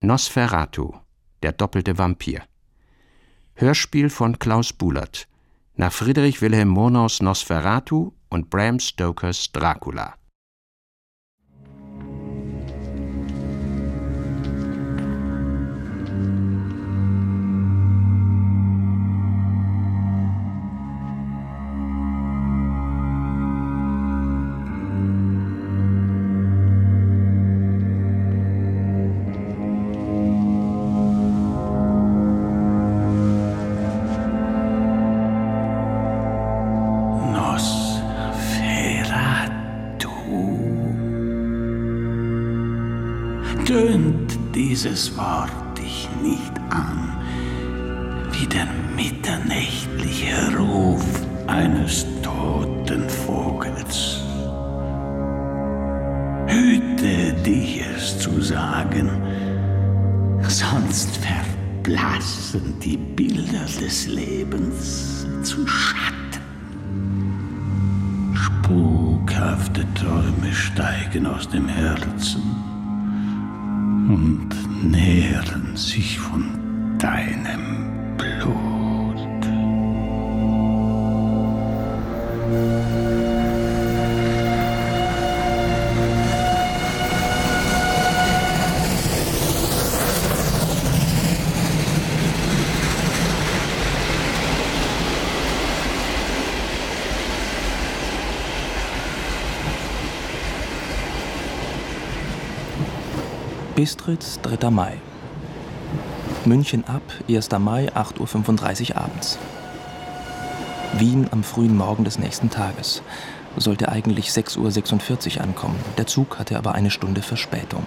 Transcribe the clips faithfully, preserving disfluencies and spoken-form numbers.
Nosferatu, der doppelte Vampir. Hörspiel von Klaus Buhlert, nach Friedrich Wilhelm Murnaus Nosferatu und Bram Stokers Dracula. Dieses Wort dich nicht an, wie der mitternächtliche Ruf eines toten Vogels. Hüte dich es zu sagen, sonst verblassen die Bilder des Lebens zu Schatten. Spukhafte Träume steigen aus dem Herzen und nähren sich von deinem Blut. Bistritz, dritter Mai. München ab, erster Mai, acht Uhr fünfunddreißig abends. Wien am frühen Morgen des nächsten Tages. Sollte eigentlich sechs Uhr sechsundvierzig ankommen. Der Zug hatte aber eine Stunde Verspätung.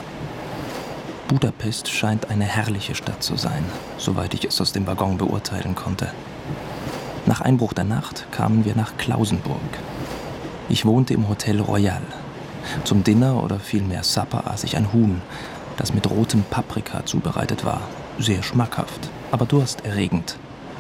Budapest scheint eine herrliche Stadt zu sein, soweit ich es aus dem Waggon beurteilen konnte. Nach Einbruch der Nacht kamen wir nach Klausenburg. Ich wohnte im Hotel Royal. Zum Dinner oder vielmehr Supper aß ich ein Huhn, das mit rotem Paprika zubereitet war. Sehr schmackhaft, aber dursterregend.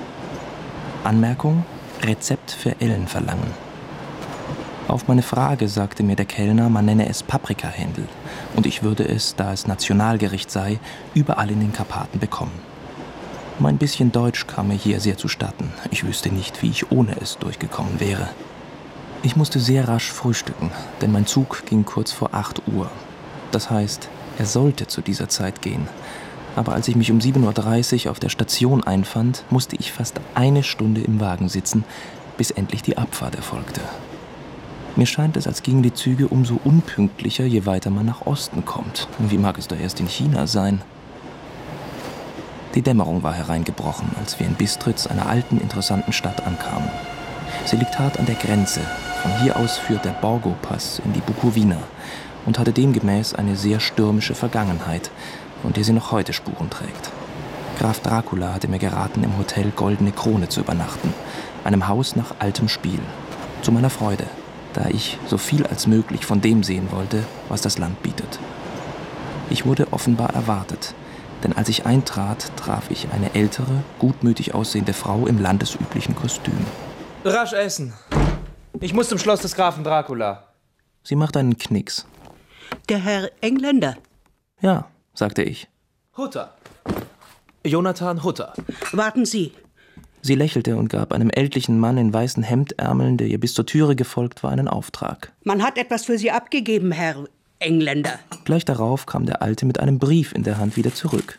Anmerkung: Rezept für Ellenverlangen. Auf meine Frage sagte mir der Kellner, man nenne es Paprikahändel und ich würde es, da es Nationalgericht sei, überall in den Karpaten bekommen. Mein bisschen Deutsch kam mir hier sehr zustatten. Ich wüsste nicht, wie ich ohne es durchgekommen wäre. Ich musste sehr rasch frühstücken, denn mein Zug ging kurz vor acht Uhr. Das heißt, er sollte zu dieser Zeit gehen. Aber als ich mich um sieben Uhr dreißig auf der Station einfand, musste ich fast eine Stunde im Wagen sitzen, bis endlich die Abfahrt erfolgte. Mir scheint es, als gingen die Züge umso unpünktlicher, je weiter man nach Osten kommt. Wie mag es da erst in China sein? Die Dämmerung war hereingebrochen, als wir in Bistritz, einer alten, interessanten Stadt, ankamen. Sie liegt hart an der Grenze. Von hier aus führt der Borgo-Pass in die Bukowina und hatte demgemäß eine sehr stürmische Vergangenheit, von der sie noch heute Spuren trägt. Graf Dracula hatte mir geraten, im Hotel Goldene Krone zu übernachten, einem Haus nach altem Spiel. Zu meiner Freude, da ich so viel als möglich von dem sehen wollte, was das Land bietet. Ich wurde offenbar erwartet, denn als ich eintrat, traf ich eine ältere, gutmütig aussehende Frau im landesüblichen Kostüm. Rasch essen. Ich muss zum Schloss des Grafen Dracula. Sie machte einen Knicks. Der Herr Engländer? Ja, sagte ich. Hutter. Jonathan Hutter. Warten Sie. Sie lächelte und gab einem ältlichen Mann in weißen Hemdärmeln, der ihr bis zur Türe gefolgt war, einen Auftrag. Man hat etwas für Sie abgegeben, Herr Engländer. Gleich darauf kam der Alte mit einem Brief in der Hand wieder zurück.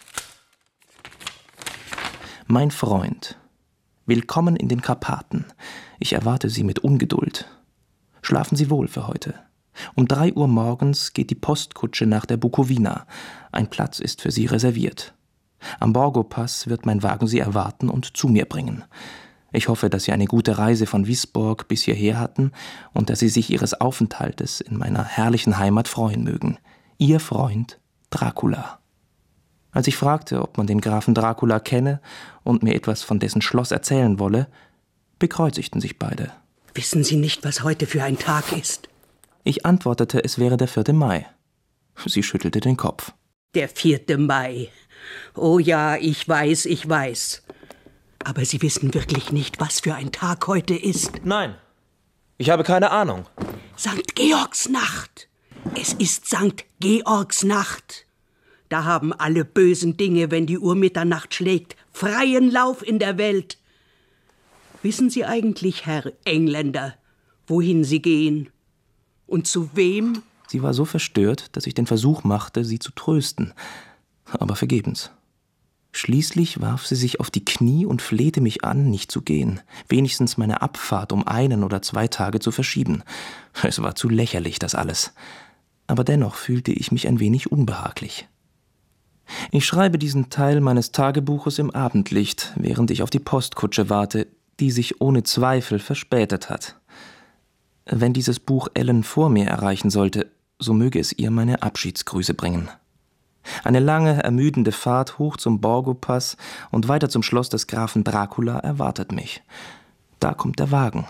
Mein Freund, willkommen in den Karpaten. Ich erwarte Sie mit Ungeduld. Schlafen Sie wohl für heute. Um drei Uhr morgens geht die Postkutsche nach der Bukowina. Ein Platz ist für Sie reserviert. Am Borgo-Pass wird mein Wagen Sie erwarten und zu mir bringen. Ich hoffe, dass Sie eine gute Reise von Wisborg bis hierher hatten und dass Sie sich Ihres Aufenthaltes in meiner herrlichen Heimat freuen mögen. Ihr Freund Dracula. Als ich fragte, ob man den Grafen Dracula kenne und mir etwas von dessen Schloss erzählen wolle, bekreuzigten sich beide. Wissen Sie nicht, was heute für ein Tag ist? Ich antwortete, es wäre der vierte Mai. Sie schüttelte den Kopf. Der vierte Mai. Oh ja, ich weiß, ich weiß. Aber Sie wissen wirklich nicht, was für ein Tag heute ist. Nein, ich habe keine Ahnung. Sankt Georgsnacht. Es ist Sankt Georgsnacht. Da haben alle bösen Dinge, wenn die Uhr Mitternacht schlägt, freien Lauf in der Welt. Wissen Sie eigentlich, Herr Engländer, wohin Sie gehen? Und zu wem? Sie war so verstört, dass ich den Versuch machte, sie zu trösten, aber vergebens. Schließlich warf sie sich auf die Knie und flehte mich an, nicht zu gehen, wenigstens meine Abfahrt um einen oder zwei Tage zu verschieben. Es war zu lächerlich, das alles. Aber dennoch fühlte ich mich ein wenig unbehaglich. Ich schreibe diesen Teil meines Tagebuches im Abendlicht, während ich auf die Postkutsche warte, die sich ohne Zweifel verspätet hat. Wenn dieses Buch Ellen vor mir erreichen sollte, so möge es ihr meine Abschiedsgrüße bringen. Eine lange, ermüdende Fahrt hoch zum Borgo-Pass und weiter zum Schloss des Grafen Dracula erwartet mich. Da kommt der Wagen.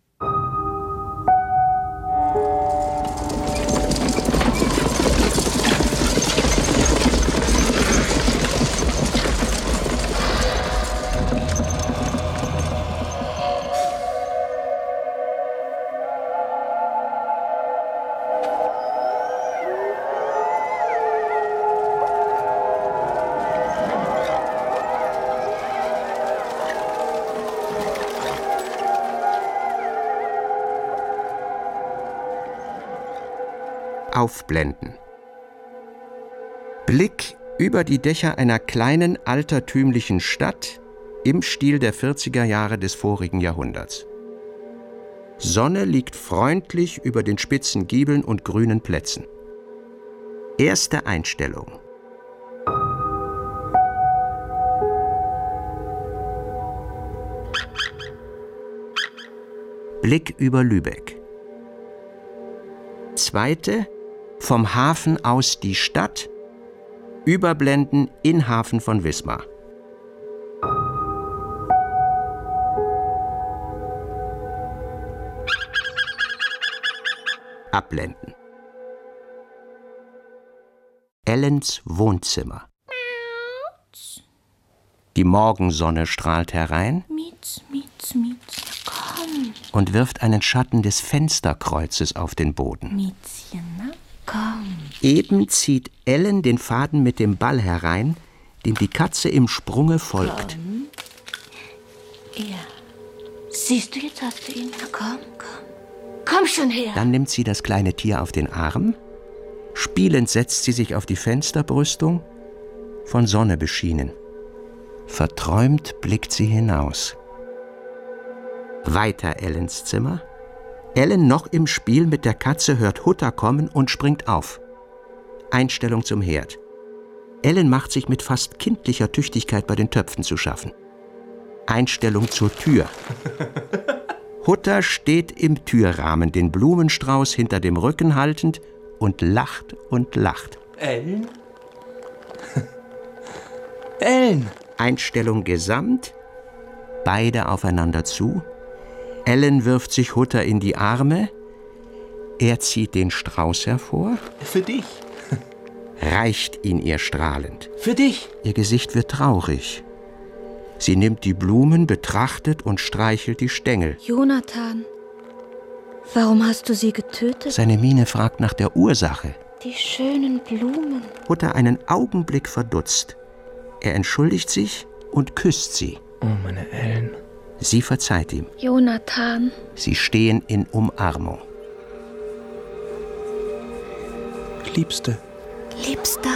Aufblenden. Blick über die Dächer einer kleinen, altertümlichen Stadt im Stil der vierziger Jahre des vorigen Jahrhunderts. Sonne liegt freundlich über den spitzen Giebeln und grünen Plätzen. Erste Einstellung. Blick über Lübeck. Zweite, vom Hafen aus die Stadt, überblenden in Hafen von Wismar. Abblenden. Ellens Wohnzimmer. Die Morgensonne strahlt herein Mietz, Mietz, Mietz, komm. und wirft einen Schatten des Fensterkreuzes auf den Boden. Mietzchen, na, komm. Eben zieht Ellen den Faden mit dem Ball herein, dem die Katze im Sprunge folgt. Komm. Ja. Siehst du, jetzt hast du ihn. Na komm, komm. Komm schon her. Dann nimmt sie das kleine Tier auf den Arm. Spielend setzt sie sich auf die Fensterbrüstung, von Sonne beschienen. Verträumt blickt sie hinaus. Weiter Ellens Zimmer. Ellen, noch im Spiel mit der Katze, hört Hutter kommen und springt auf. Einstellung zum Herd. Ellen macht sich mit fast kindlicher Tüchtigkeit bei den Töpfen zu schaffen. Einstellung zur Tür. Hutter steht im Türrahmen, den Blumenstrauß hinter dem Rücken haltend und lacht und lacht. Ellen? Ellen! Einstellung gesamt. Beide aufeinander zu. Ellen wirft sich Hutter in die Arme. Er zieht den Strauß hervor. Für dich. Reicht ihn ihr strahlend. Für dich. Ihr Gesicht wird traurig. Sie nimmt die Blumen, betrachtet und streichelt die Stängel. Jonathan, warum hast du sie getötet? Seine Miene fragt nach der Ursache. Die schönen Blumen. Hutter einen Augenblick verdutzt. Er entschuldigt sich und küsst sie. Oh, meine Ellen. Sie verzeiht ihm. Jonathan. Sie stehen in Umarmung. Liebste. Liebster.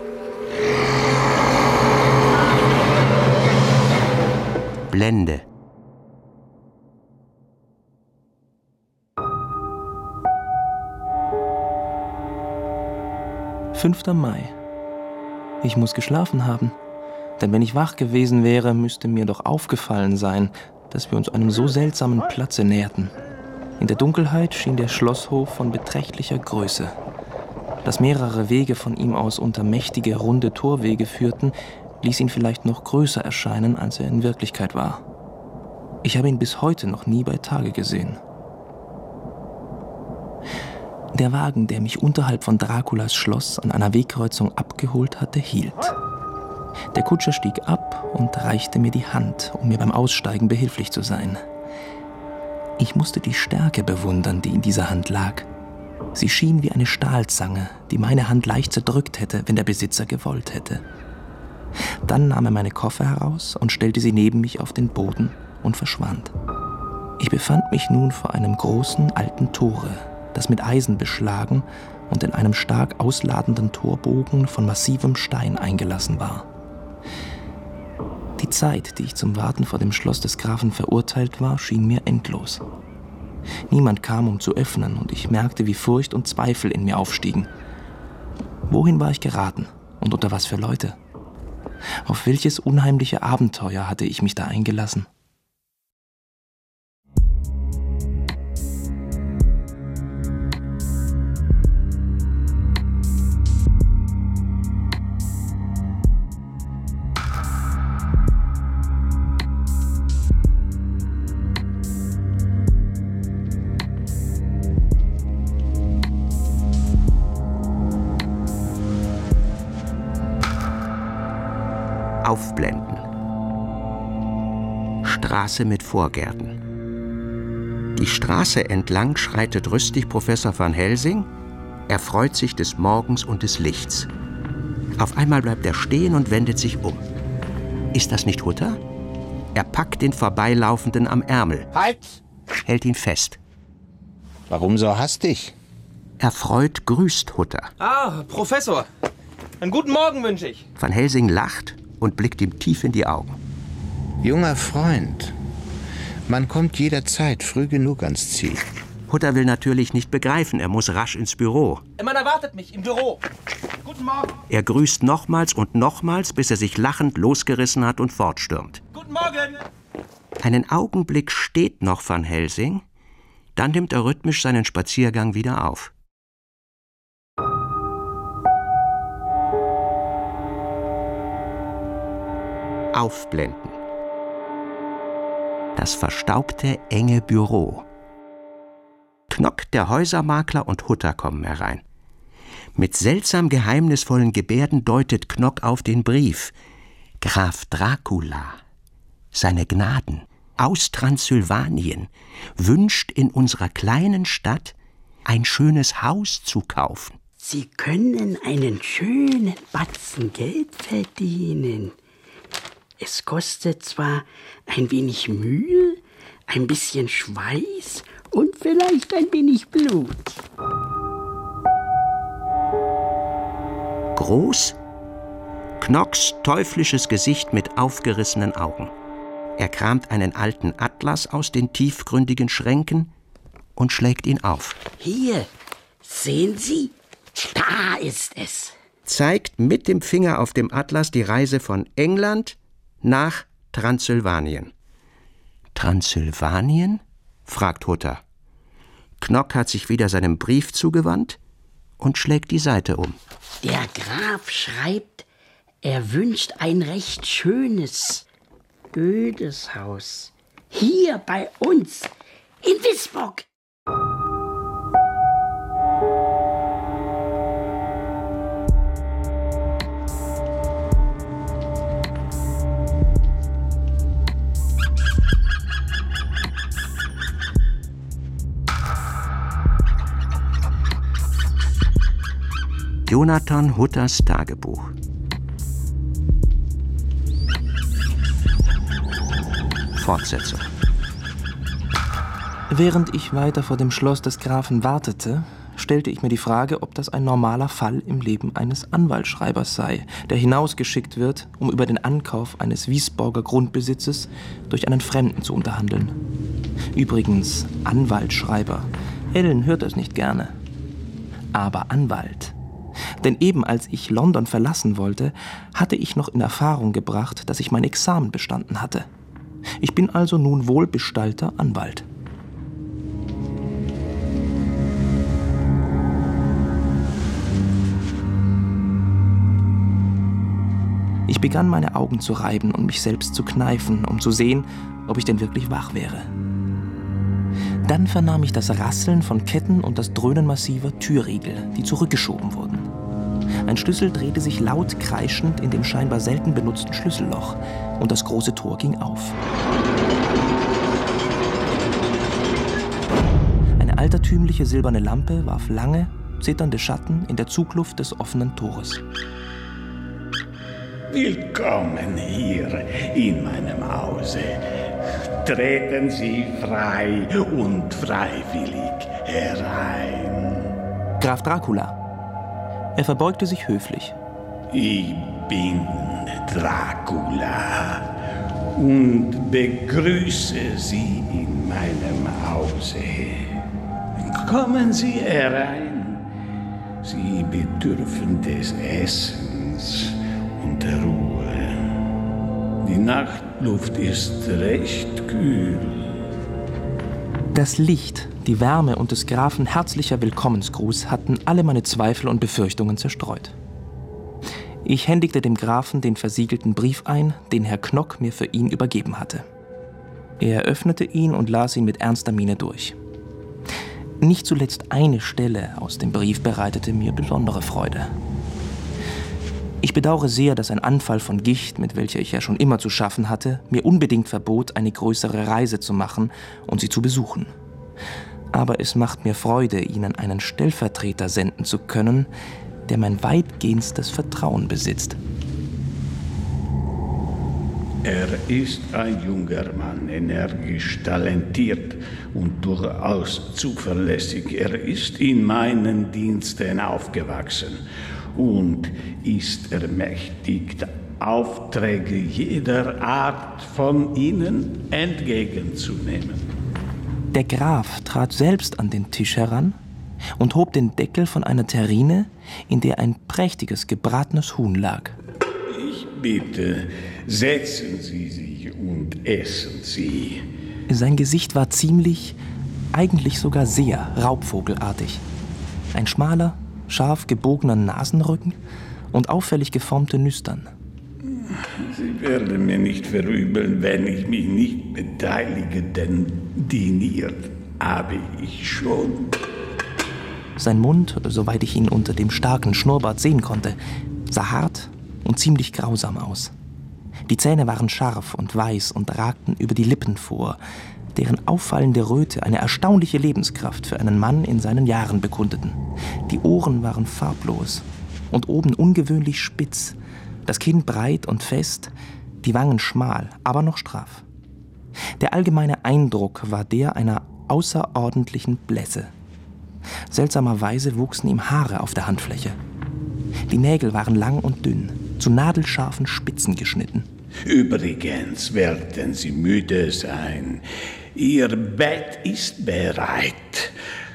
Blende. fünfter Mai. Ich muss geschlafen haben. Denn wenn ich wach gewesen wäre, müsste mir doch aufgefallen sein, dass wir uns einem so seltsamen Platze näherten. In der Dunkelheit schien der Schlosshof von beträchtlicher Größe. Dass mehrere Wege von ihm aus unter mächtige, runde Torwege führten, ließ ihn vielleicht noch größer erscheinen, als er in Wirklichkeit war. Ich habe ihn bis heute noch nie bei Tage gesehen. Der Wagen, der mich unterhalb von Draculas Schloss an einer Wegkreuzung abgeholt hatte, hielt. Der Kutscher stieg ab und reichte mir die Hand, um mir beim Aussteigen behilflich zu sein. Ich musste die Stärke bewundern, die in dieser Hand lag. Sie schien wie eine Stahlzange, die meine Hand leicht zerdrückt hätte, wenn der Besitzer gewollt hätte. Dann nahm er meine Koffer heraus und stellte sie neben mich auf den Boden und verschwand. Ich befand mich nun vor einem großen alten Tore, das mit Eisen beschlagen und in einem stark ausladenden Torbogen von massivem Stein eingelassen war. Die Zeit, die ich zum Warten vor dem Schloss des Grafen verurteilt war, schien mir endlos. Niemand kam, um zu öffnen, und ich merkte, wie Furcht und Zweifel in mir aufstiegen. Wohin war ich geraten und unter was für Leute? Auf welches unheimliche Abenteuer hatte ich mich da eingelassen? Aufblenden. Straße mit Vorgärten. Die Straße entlang schreitet rüstig Professor van Helsing. Er freut sich des Morgens und des Lichts. Auf einmal bleibt er stehen und wendet sich um. Ist das nicht Hutter? Er packt den Vorbeilaufenden am Ärmel. Halt! Hält ihn fest. Warum so hastig? Erfreut grüßt Hutter. Ah, Professor. Einen guten Morgen wünsche ich. Van Helsing lacht und blickt ihm tief in die Augen. Junger Freund, man kommt jederzeit früh genug ans Ziel. Hutter will natürlich nicht begreifen, er muss rasch ins Büro. Man erwartet mich im Büro. Guten Morgen. Er grüßt nochmals und nochmals, bis er sich lachend losgerissen hat und fortstürmt. Guten Morgen. Einen Augenblick steht noch Van Helsing, dann nimmt er rhythmisch seinen Spaziergang wieder auf. Aufblenden. Das verstaubte, enge Büro. Knock, der Häusermakler, und Hutter kommen herein. Mit seltsam geheimnisvollen Gebärden deutet Knock auf den Brief. Graf Dracula, seine Gnaden, aus Transsilvanien, wünscht in unserer kleinen Stadt ein schönes Haus zu kaufen. Sie können einen schönen Batzen Geld verdienen. Es kostet zwar ein wenig Mühe, ein bisschen Schweiß und vielleicht ein wenig Blut. Groß, Knocks teuflisches Gesicht mit aufgerissenen Augen. Er kramt einen alten Atlas aus den tiefgründigen Schränken und schlägt ihn auf. Hier, sehen Sie, da ist es. Zeigt mit dem Finger auf dem Atlas die Reise von England nach Transsilvanien. Transsilvanien? Fragt Hutter. Knock hat sich wieder seinem Brief zugewandt und schlägt die Seite um. Der Graf schreibt, er wünscht ein recht schönes, ödes Haus. Hier bei uns, in Wisborg. Jonathan Hutters Tagebuch. Fortsetzung. Während ich weiter vor dem Schloss des Grafen wartete, stellte ich mir die Frage, ob das ein normaler Fall im Leben eines Anwaltsschreibers sei, der hinausgeschickt wird, um über den Ankauf eines Wisborger Grundbesitzes durch einen Fremden zu unterhandeln. Übrigens, Anwaltsschreiber. Ellen hört es nicht gerne. Aber Anwalt. Denn eben als ich London verlassen wollte, hatte ich noch in Erfahrung gebracht, dass ich mein Examen bestanden hatte. Ich bin also nun wohlbestallter Anwalt. Ich begann, meine Augen zu reiben und mich selbst zu kneifen, um zu sehen, ob ich denn wirklich wach wäre. Dann vernahm ich das Rasseln von Ketten und das Dröhnen massiver Türriegel, die zurückgeschoben wurden. Ein Schlüssel drehte sich laut kreischend in dem scheinbar selten benutzten Schlüsselloch und das große Tor ging auf. Eine altertümliche silberne Lampe warf lange, zitternde Schatten in der Zugluft des offenen Tores. Willkommen hier in meinem Hause. Treten Sie frei und freiwillig herein. Graf Dracula. Er verbeugte sich höflich. Ich bin Dracula und begrüße Sie in meinem Hause. Kommen Sie herein. Sie bedürfen des Essens und der Ruhe. Die Nachtluft ist recht kühl. Das Licht, die Wärme und des Grafen herzlicher Willkommensgruß hatten alle meine Zweifel und Befürchtungen zerstreut. Ich händigte dem Grafen den versiegelten Brief ein, den Herr Knock mir für ihn übergeben hatte. Er öffnete ihn und las ihn mit ernster Miene durch. Nicht zuletzt eine Stelle aus dem Brief bereitete mir besondere Freude. Ich bedauere sehr, dass ein Anfall von Gicht, mit welcher ich ja schon immer zu schaffen hatte, mir unbedingt verbot, eine größere Reise zu machen und sie zu besuchen. Aber es macht mir Freude, Ihnen einen Stellvertreter senden zu können, der mein weitgehendstes Vertrauen besitzt. Er ist ein junger Mann, energisch, talentiert und durchaus zuverlässig. Er ist in meinen Diensten aufgewachsen und ist ermächtigt, Aufträge jeder Art von Ihnen entgegenzunehmen. Der Graf trat selbst an den Tisch heran und hob den Deckel von einer Terrine, in der ein prächtiges gebratenes Huhn lag. Ich bitte, setzen Sie sich und essen Sie. Sein Gesicht war ziemlich, eigentlich sogar sehr raubvogelartig. Ein schmaler, scharf gebogener Nasenrücken und auffällig geformte Nüstern. Sie werden mir nicht verübeln, wenn ich mich nicht beteilige, denn diniert habe ich schon. Sein Mund, soweit ich ihn unter dem starken Schnurrbart sehen konnte, sah hart und ziemlich grausam aus. Die Zähne waren scharf und weiß und ragten über die Lippen vor, deren auffallende Röte eine erstaunliche Lebenskraft für einen Mann in seinen Jahren bekundeten. Die Ohren waren farblos und oben ungewöhnlich spitz, das Kinn breit und fest, die Wangen schmal, aber noch straff. Der allgemeine Eindruck war der einer außerordentlichen Blässe. Seltsamerweise wuchsen ihm Haare auf der Handfläche. Die Nägel waren lang und dünn, zu nadelscharfen Spitzen geschnitten. Übrigens werden Sie müde sein. Ihr Bett ist bereit.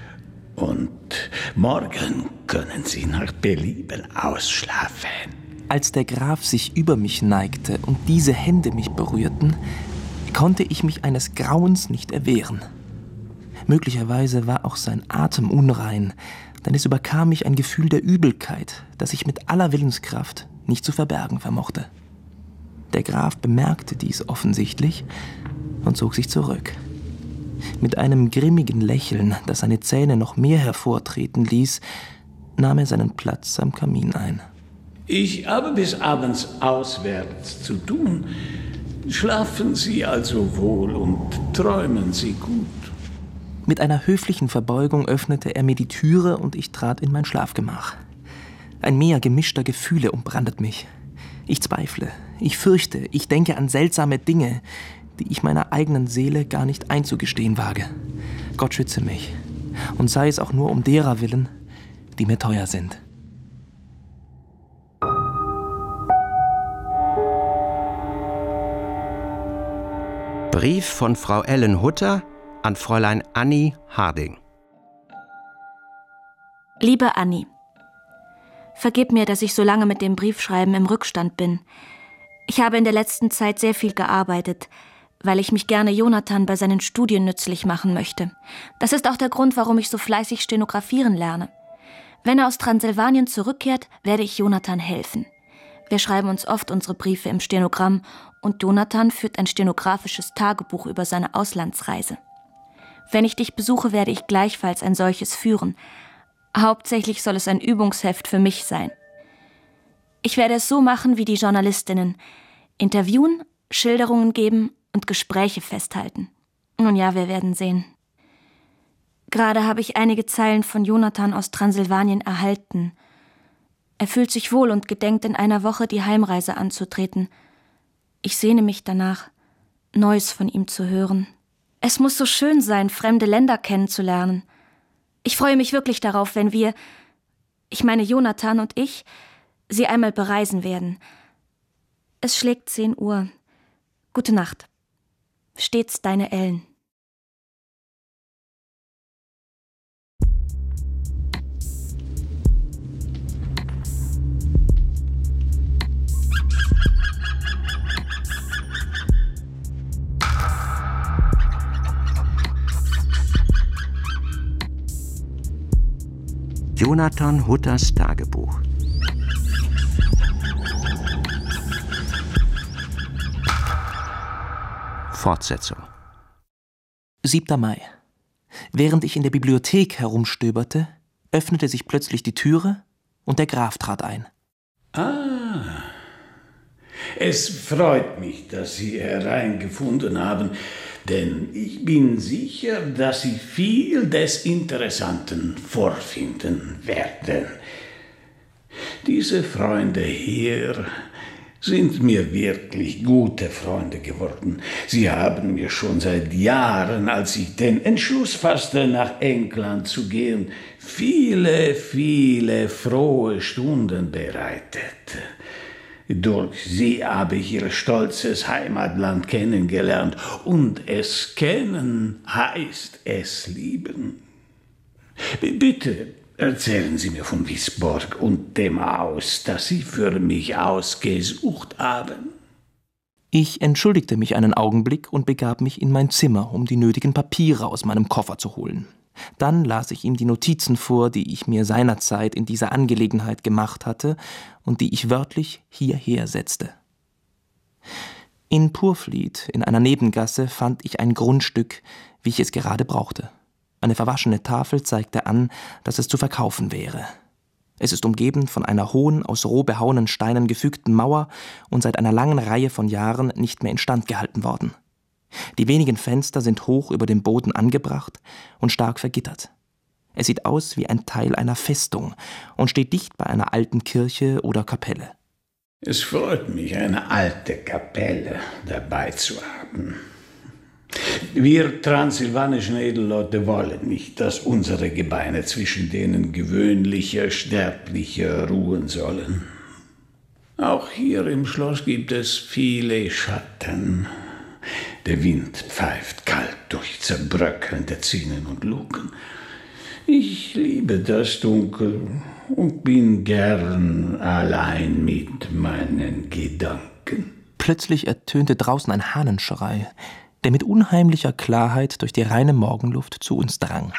Und morgen können Sie nach Belieben ausschlafen. Als der Graf sich über mich neigte und diese Hände mich berührten, konnte ich mich eines Grauens nicht erwehren. Möglicherweise war auch sein Atem unrein, denn es überkam mich ein Gefühl der Übelkeit, das ich mit aller Willenskraft nicht zu verbergen vermochte. Der Graf bemerkte dies offensichtlich und zog sich zurück. Mit einem grimmigen Lächeln, das seine Zähne noch mehr hervortreten ließ, nahm er seinen Platz am Kamin ein. Ich habe bis abends auswärts zu tun. Schlafen Sie also wohl und träumen Sie gut. Mit einer höflichen Verbeugung öffnete er mir die Türe und ich trat in mein Schlafgemach. Ein Meer gemischter Gefühle umbrandet mich. Ich zweifle, ich fürchte, ich denke an seltsame Dinge, die ich meiner eigenen Seele gar nicht einzugestehen wage. Gott schütze mich, und sei es auch nur um derer willen, die mir teuer sind. Brief von Frau Ellen Hutter an Fräulein Annie Harding. Liebe Annie, vergib mir, dass ich so lange mit dem Briefschreiben im Rückstand bin. Ich habe in der letzten Zeit sehr viel gearbeitet, weil ich mich gerne Jonathan bei seinen Studien nützlich machen möchte. Das ist auch der Grund, warum ich so fleißig stenografieren lerne. Wenn er aus Transsilvanien zurückkehrt, werde ich Jonathan helfen. Wir schreiben uns oft unsere Briefe im Stenogramm und Jonathan führt ein stenografisches Tagebuch über seine Auslandsreise. Wenn ich dich besuche, werde ich gleichfalls ein solches führen. Hauptsächlich soll es ein Übungsheft für mich sein. Ich werde es so machen wie die Journalistinnen. Interviewen, Schilderungen geben und Gespräche festhalten. Nun ja, wir werden sehen. Gerade habe ich einige Zeilen von Jonathan aus Transsilvanien erhalten. Er fühlt sich wohl und gedenkt, in einer Woche die Heimreise anzutreten. Ich sehne mich danach, Neues von ihm zu hören. Es muss so schön sein, fremde Länder kennenzulernen. Ich freue mich wirklich darauf, wenn wir, ich meine Jonathan und ich, sie einmal bereisen werden. Es schlägt zehn Uhr. Gute Nacht. Stets deine Ellen. Jonathan Hutters Tagebuch. Fortsetzung. siebter Mai. Während ich in der Bibliothek herumstöberte, öffnete sich plötzlich die Türe und der Graf trat ein. Ah, es freut mich, dass Sie hereingefunden haben, denn ich bin sicher, dass Sie viel des Interessanten vorfinden werden. Diese Freunde hier sind mir wirklich gute Freunde geworden. Sie haben mir schon seit Jahren, als ich den Entschluss fasste, nach England zu gehen, viele, viele frohe Stunden bereitet. Durch sie habe ich ihr stolzes Heimatland kennengelernt, und es kennen heißt es lieben. B- bitte erzählen Sie mir von Wisborg und dem Haus, das Sie für mich ausgesucht haben. Ich entschuldigte mich einen Augenblick und begab mich in mein Zimmer, um die nötigen Papiere aus meinem Koffer zu holen. Dann las ich ihm die Notizen vor, die ich mir seinerzeit in dieser Angelegenheit gemacht hatte und die ich wörtlich hierher setzte. In Purfleet, in einer Nebengasse, fand ich ein Grundstück, wie ich es gerade brauchte. Eine verwaschene Tafel zeigte an, dass es zu verkaufen wäre. Es ist umgeben von einer hohen, aus roh behauenen Steinen gefügten Mauer und seit einer langen Reihe von Jahren nicht mehr instand gehalten worden. Die wenigen Fenster sind hoch über dem Boden angebracht und stark vergittert. Es sieht aus wie ein Teil einer Festung und steht dicht bei einer alten Kirche oder Kapelle. Es freut mich, eine alte Kapelle dabei zu haben. Wir transsilvanischen Edelleute wollen nicht, dass unsere Gebeine zwischen denen gewöhnlicher Sterblicher ruhen sollen. Auch hier im Schloss gibt es viele Schatten. Der Wind pfeift kalt durch zerbröckelnde Zinnen und Luken. Ich liebe das Dunkel und bin gern allein mit meinen Gedanken. Plötzlich ertönte draußen ein Hahnenschrei, der mit unheimlicher Klarheit durch die reine Morgenluft zu uns drang.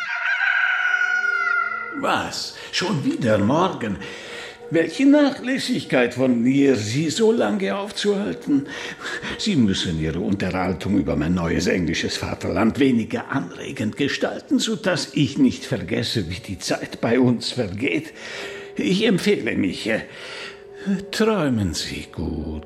Was? Schon wieder morgen? Welche Nachlässigkeit von mir, Sie so lange aufzuhalten. Sie müssen Ihre Unterhaltung über mein neues englisches Vaterland weniger anregend gestalten, sodass ich nicht vergesse, wie die Zeit bei uns vergeht. Ich empfehle mich. Träumen Sie gut.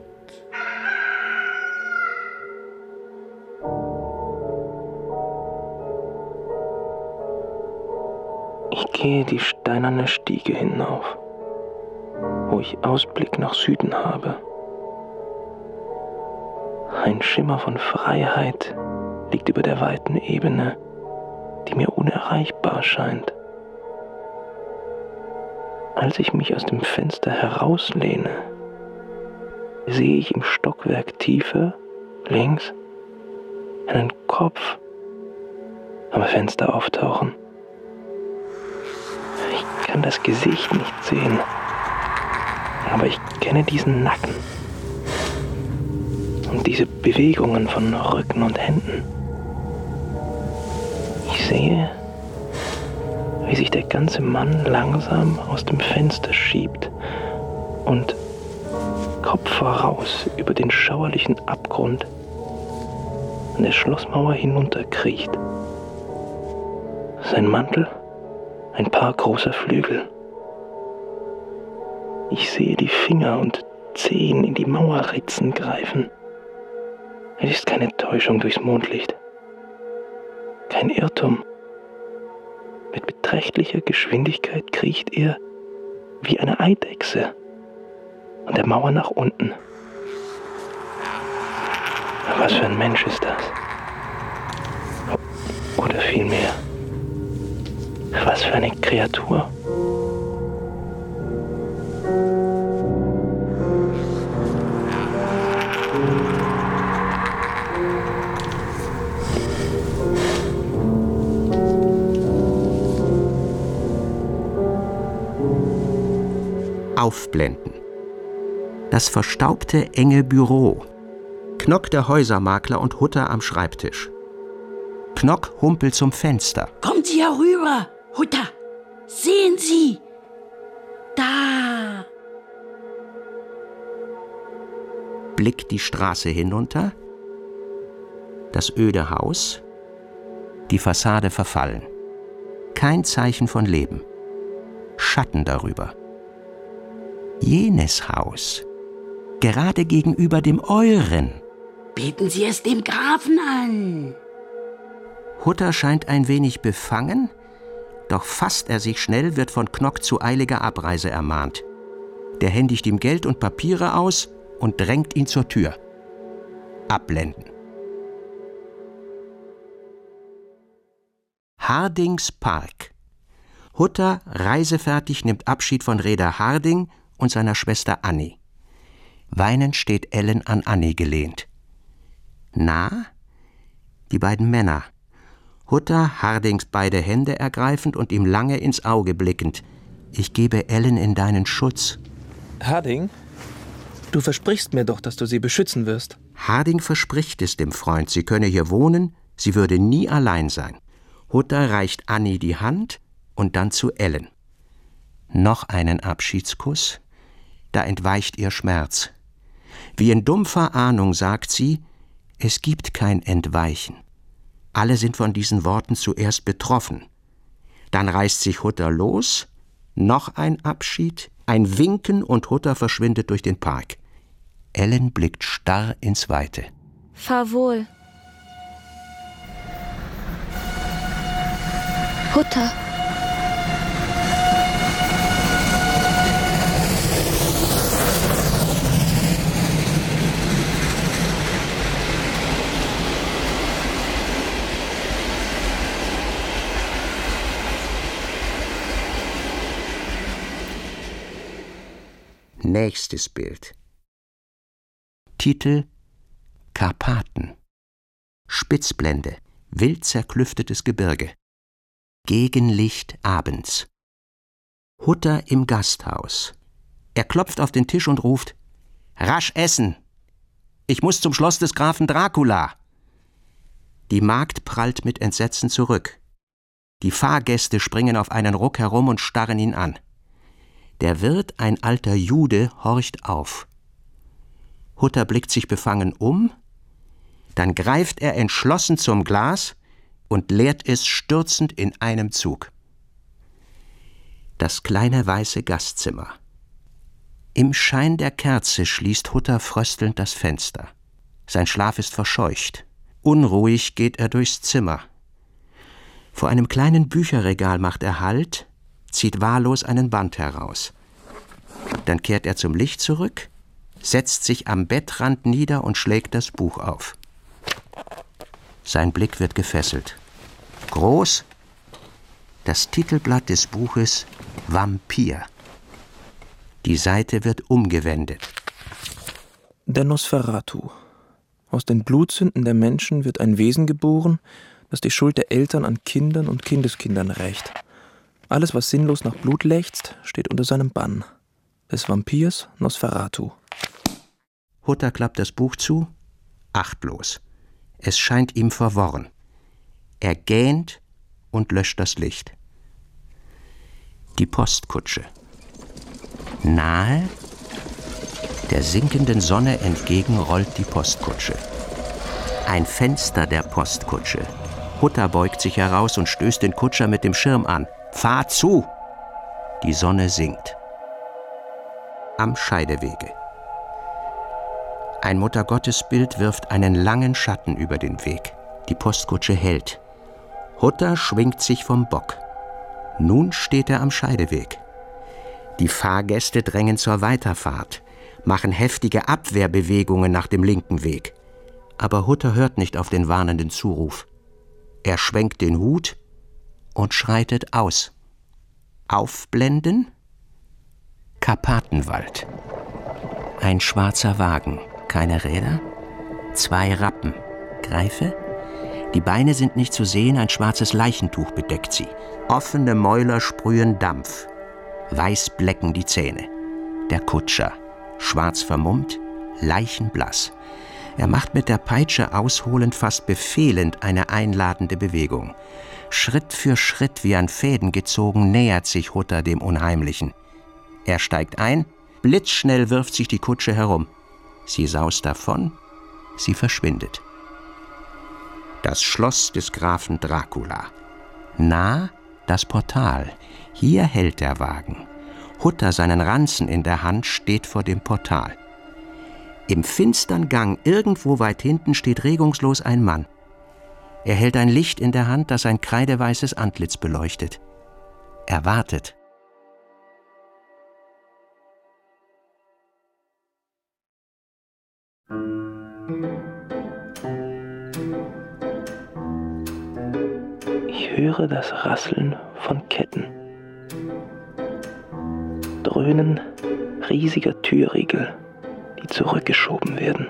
Ich gehe die steinerne Stiege hinauf, wo ich Ausblick nach Süden habe. Ein Schimmer von Freiheit liegt über der weiten Ebene, die mir unerreichbar scheint. Als ich mich aus dem Fenster herauslehne, sehe ich im Stockwerk tiefer, links, einen Kopf am Fenster auftauchen. Ich kann das Gesicht nicht sehen, aber ich kenne diesen Nacken und diese Bewegungen von Rücken und Händen. Ich sehe, wie sich der ganze Mann langsam aus dem Fenster schiebt und Kopf voraus über den schauerlichen Abgrund an der Schlossmauer hinunterkriecht. Sein Mantel, ein paar großer Flügel. Ich sehe die Finger und Zehen in die Mauerritzen greifen. Es ist keine Täuschung durchs Mondlicht. Kein Irrtum. Mit beträchtlicher Geschwindigkeit kriecht er wie eine Eidechse an der Mauer nach unten. Was für ein Mensch ist das? Oder vielmehr, was für eine Kreatur? Aufblenden. Das verstaubte, enge Büro. Knock der Häusermakler und Hutter am Schreibtisch. Knock humpelt zum Fenster. Kommen Sie herüber, Hutter. Sehen Sie. Da. Blickt die Straße hinunter. Das öde Haus. Die Fassade verfallen. Kein Zeichen von Leben. Schatten darüber. Jenes Haus, gerade gegenüber dem euren. Bieten Sie es dem Grafen an. Hutter scheint ein wenig befangen, doch fasst er sich schnell, wird von Knock zu eiliger Abreise ermahnt. Der händigt ihm Geld und Papiere aus und drängt ihn zur Tür. Abblenden. Hardings Park. Hutter, reisefertig, nimmt Abschied von Reeder Harding und seiner Schwester Annie. Weinend steht Ellen an Annie gelehnt. Nah? Die beiden Männer. Hutter, Hardings beide Hände ergreifend und ihm lange ins Auge blickend. Ich gebe Ellen in deinen Schutz. Harding, du versprichst mir doch, dass du sie beschützen wirst. Harding verspricht es dem Freund, sie könne hier wohnen, sie würde nie allein sein. Hutter reicht Annie die Hand und dann zu Ellen. Noch einen Abschiedskuss. Da entweicht ihr Schmerz. Wie in dumpfer Ahnung sagt sie, es gibt kein Entweichen. Alle sind von diesen Worten zuerst betroffen. Dann reißt sich Hutter los, noch ein Abschied, ein Winken und Hutter verschwindet durch den Park. Ellen blickt starr ins Weite. Fahr wohl. Hutter. Nächstes Bild. Titel: Karpaten. Spitzblende, wild zerklüftetes Gebirge. Gegenlicht abends. Hutter im Gasthaus. Er klopft auf den Tisch und ruft: Rasch essen! Ich muss zum Schloss des Grafen Dracula! Die Magd prallt mit Entsetzen zurück. Die Fahrgäste springen auf einen Ruck herum und starren ihn an. Der Wirt, ein alter Jude, horcht auf. Hutter blickt sich befangen um, dann greift er entschlossen zum Glas und leert es stürzend in einem Zug. Das kleine weiße Gastzimmer. Im Schein der Kerze schließt Hutter fröstelnd das Fenster. Sein Schlaf ist verscheucht. Unruhig geht er durchs Zimmer. Vor einem kleinen Bücherregal macht er Halt, zieht wahllos einen Band heraus. Dann kehrt er zum Licht zurück, setzt sich am Bettrand nieder und schlägt das Buch auf. Sein Blick wird gefesselt. Groß, das Titelblatt des Buches Vampir. Die Seite wird umgewendet. Der Nosferatu. Aus den Blutsünden der Menschen wird ein Wesen geboren, das die Schuld der Eltern an Kindern und Kindeskindern rächt. Alles, was sinnlos nach Blut lechzt, steht unter seinem Bann. Des Vampirs Nosferatu. Hutter klappt das Buch zu, achtlos. Es scheint ihm verworren. Er gähnt und löscht das Licht. Die Postkutsche. Nahe, der sinkenden Sonne entgegen rollt die Postkutsche. Ein Fenster der Postkutsche. Hutter beugt sich heraus und stößt den Kutscher mit dem Schirm an. Fahr zu! Die Sonne sinkt. Am Scheidewege. Ein Muttergottesbild wirft einen langen Schatten über den Weg. Die Postkutsche hält. Hutter schwingt sich vom Bock. Nun steht er am Scheideweg. Die Fahrgäste drängen zur Weiterfahrt, machen heftige Abwehrbewegungen nach dem linken Weg. Aber Hutter hört nicht auf den warnenden Zuruf. Er schwenkt den Hut und schreitet aus. Aufblenden? Karpatenwald. Ein schwarzer Wagen. Keine Räder? Zwei Rappen. Greife? Die Beine sind nicht zu sehen, ein schwarzes Leichentuch bedeckt sie. Offene Mäuler sprühen Dampf. Weiß blecken die Zähne. Der Kutscher. Schwarz vermummt, leichenblass. Er macht mit der Peitsche ausholend, fast befehlend, eine einladende Bewegung. Schritt für Schritt, wie an Fäden gezogen, nähert sich Hutter dem Unheimlichen. Er steigt ein, blitzschnell wirft sich die Kutsche herum. Sie saust davon, sie verschwindet. Das Schloss des Grafen Dracula. Nah das Portal. Hier hält der Wagen. Hutter, seinen Ranzen in der Hand, steht vor dem Portal. Im finstern Gang, irgendwo weit hinten, steht regungslos ein Mann. Er hält ein Licht in der Hand, das sein kreideweißes Antlitz beleuchtet. Er wartet. Ich höre das Rasseln von Ketten. Dröhnen riesiger Türriegel, die zurückgeschoben werden.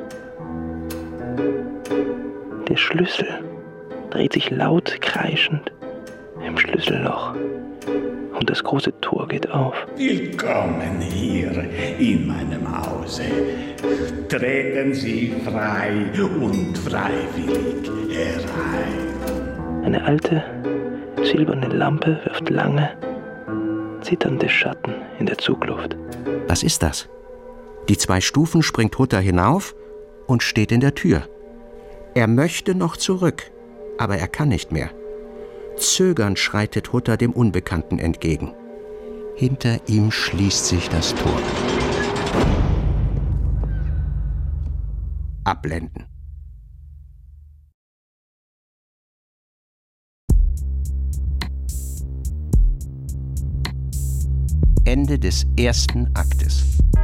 Der Schlüssel dreht sich laut kreischend im Schlüsselloch und das große Tor geht auf. Willkommen hier in meinem Hause. Treten Sie frei und freiwillig herein. Eine alte, silberne Lampe wirft lange, zitternde Schatten in der Zugluft. Was ist das? Die zwei Stufen springt Hutter hinauf und steht in der Tür. Er möchte noch zurück, aber er kann nicht mehr. Zögernd schreitet Hutter dem Unbekannten entgegen. Hinter ihm schließt sich das Tor. Abblenden. Ende des ersten Aktes.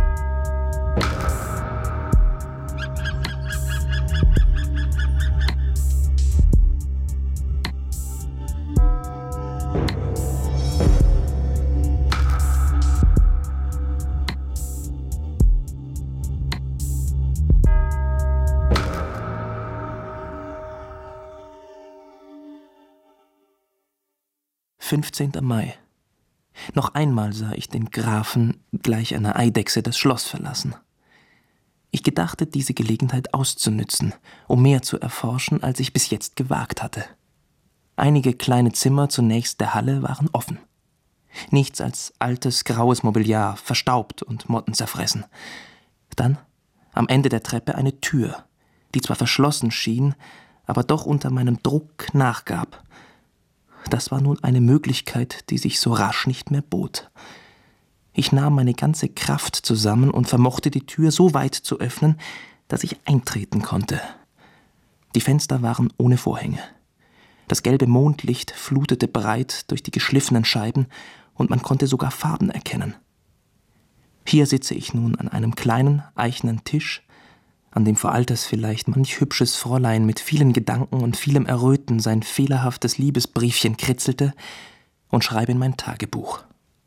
fünfzehnter Mai. Noch einmal sah ich den Grafen gleich einer Eidechse das Schloss verlassen. Ich gedachte, diese Gelegenheit auszunützen, um mehr zu erforschen, als ich bis jetzt gewagt hatte. Einige kleine Zimmer zunächst der Halle waren offen. Nichts als altes, graues Mobiliar, verstaubt und mottenzerfressen. Dann, am Ende der Treppe, eine Tür, die zwar verschlossen schien, aber doch unter meinem Druck nachgab. Das war nun eine Möglichkeit, die sich so rasch nicht mehr bot. Ich nahm meine ganze Kraft zusammen und vermochte die Tür so weit zu öffnen, dass ich eintreten konnte. Die Fenster waren ohne Vorhänge. Das gelbe Mondlicht flutete breit durch die geschliffenen Scheiben und man konnte sogar Farben erkennen. Hier sitze ich nun an einem kleinen, eichenen Tisch, an dem vor Alters vielleicht manch hübsches Fräulein mit vielen Gedanken und vielem Erröten sein fehlerhaftes Liebesbriefchen kritzelte, und schreibe in mein Tagebuch.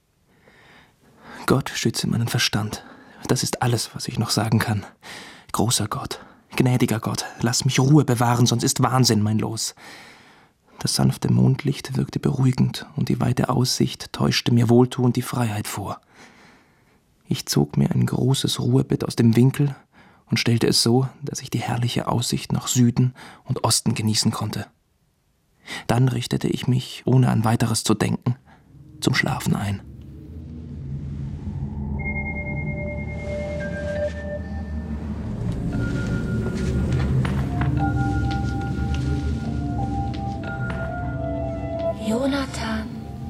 Gott schütze meinen Verstand. Das ist alles, was ich noch sagen kann. Großer Gott, gnädiger Gott, lass mich Ruhe bewahren, sonst ist Wahnsinn mein Los. Das sanfte Mondlicht wirkte beruhigend und die weite Aussicht täuschte mir wohltuend die Freiheit vor. Ich zog mir ein großes Ruhebett aus dem Winkel und stellte es so, dass ich die herrliche Aussicht nach Süden und Osten genießen konnte. Dann richtete ich mich, ohne an weiteres zu denken, zum Schlafen ein. Jonathan.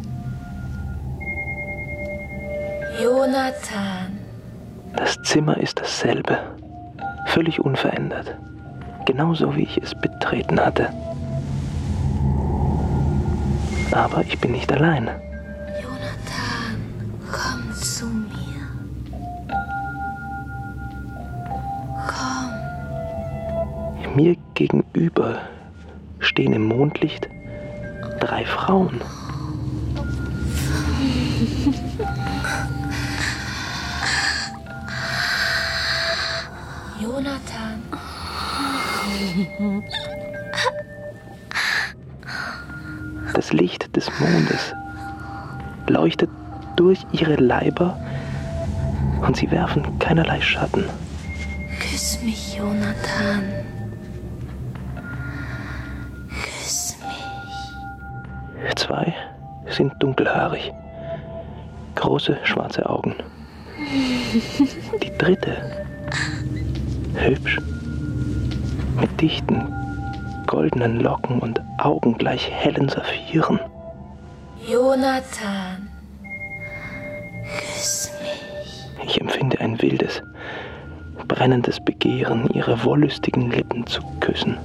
Jonathan. Das Zimmer ist dasselbe, völlig unverändert, genauso wie ich es betreten hatte. Aber ich bin nicht allein. Jonathan, komm zu mir. Komm. Mir gegenüber stehen im Mondlicht drei Frauen. Jonathan. Das Licht des Mondes leuchtet durch ihre Leiber und sie werfen keinerlei Schatten. Küss mich, Jonathan. Küss mich. Zwei sind dunkelhaarig, große schwarze Augen. Die dritte, hübsch, mit dichten, goldenen Locken und Augen gleich hellen Saphiren. Jonathan, küss mich. Ich empfinde ein wildes, brennendes Begehren, ihre wollüstigen Lippen zu küssen.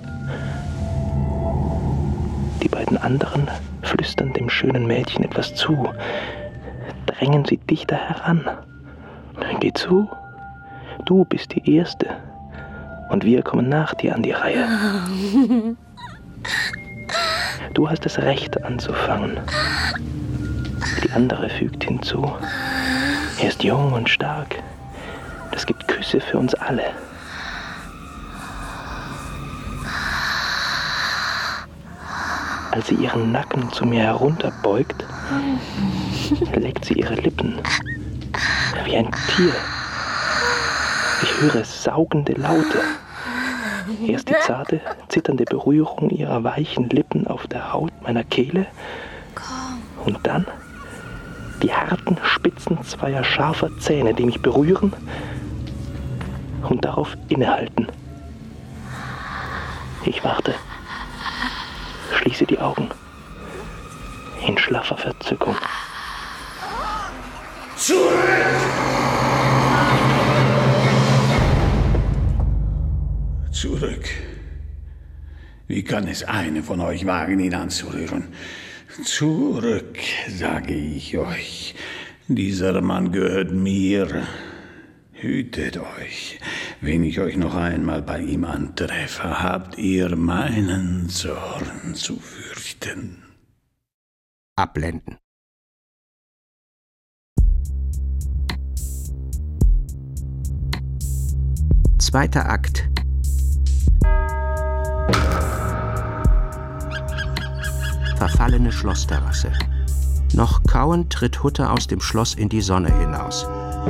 Die beiden anderen flüstern dem schönen Mädchen etwas zu, drängen sie dichter heran. Geh zu, du bist die Erste und wir kommen nach dir an die Reihe. Du hast das Recht anzufangen. Die andere fügt hinzu, er ist jung und stark. Das gibt Küsse für uns alle. Als sie ihren Nacken zu mir herunterbeugt, leckt sie ihre Lippen wie ein Tier. Ich höre saugende Laute. Erst die zarte, zitternde Berührung ihrer weichen Lippen auf der Haut meiner Kehle und dann die harten Spitzen zweier scharfer Zähne, die mich berühren und darauf innehalten. Ich warte, schließe die Augen in schlaffer Verzückung. Zurück! Zurück. Wie kann es eine von euch wagen, ihn anzurühren? Zurück, sage ich euch. Dieser Mann gehört mir. Hütet euch. Wenn ich euch noch einmal bei ihm antreffe, habt ihr meinen Zorn zu fürchten. Abblenden. Zweiter Akt. Verfallene Schlossterrasse. Noch kauend tritt Hutter aus dem Schloss in die Sonne hinaus.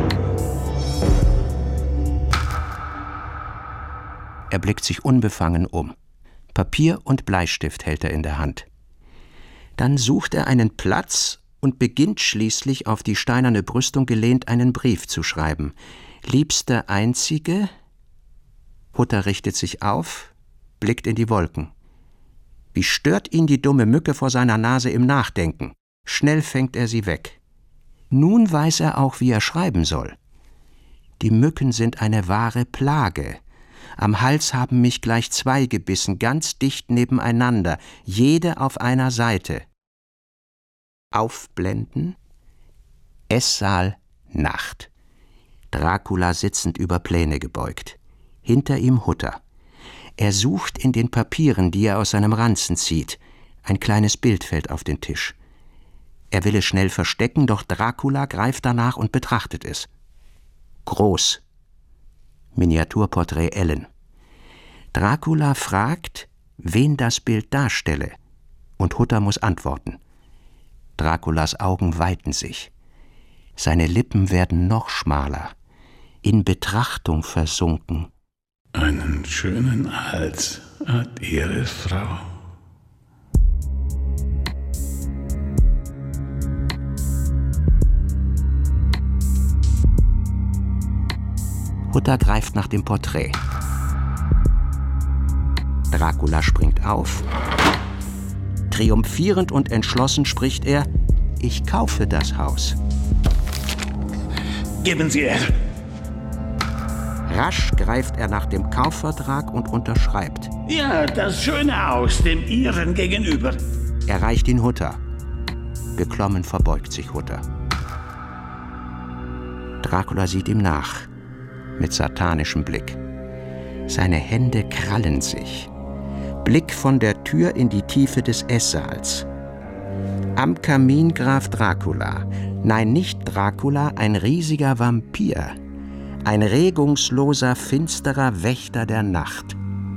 Er blickt sich unbefangen um. Papier und Bleistift hält er in der Hand. Dann sucht er einen Platz und beginnt schließlich, auf die steinerne Brüstung gelehnt, einen Brief zu schreiben. Liebster Einzige. Hutter richtet sich auf, blickt in die Wolken. Wie stört ihn die dumme Mücke vor seiner Nase im Nachdenken? Schnell fängt er sie weg. Nun weiß er auch, wie er schreiben soll. Die Mücken sind eine wahre Plage. Am Hals haben mich gleich zwei gebissen, ganz dicht nebeneinander, jede auf einer Seite. Aufblenden. Esssaal, Nacht. Dracula sitzend über Pläne gebeugt. Hinter ihm Hutter. Er sucht in den Papieren, die er aus seinem Ranzen zieht. Ein kleines Bild fällt auf den Tisch. Er will es schnell verstecken, doch Dracula greift danach und betrachtet es. Groß. Miniaturporträt Ellen. Dracula fragt, wen das Bild darstelle, und Hutter muss antworten. Draculas Augen weiten sich. Seine Lippen werden noch schmaler, in Betrachtung versunken. Einen schönen Hals hat Ihre Frau. Hutter greift nach dem Porträt. Dracula springt auf. Triumphierend und entschlossen spricht er: Ich kaufe das Haus. Geben Sie her! Rasch greift er nach dem Kaufvertrag und unterschreibt. Ja, das schöne Haus dem Ihren gegenüber. Er reicht ihn Hutter. Beklommen verbeugt sich Hutter. Dracula sieht ihm nach, mit satanischem Blick. Seine Hände krallen sich. Blick von der Tür in die Tiefe des Esssaals. Am Kamin Graf Dracula. Nein, nicht Dracula, ein riesiger Vampir. Ein regungsloser, finsterer Wächter der Nacht.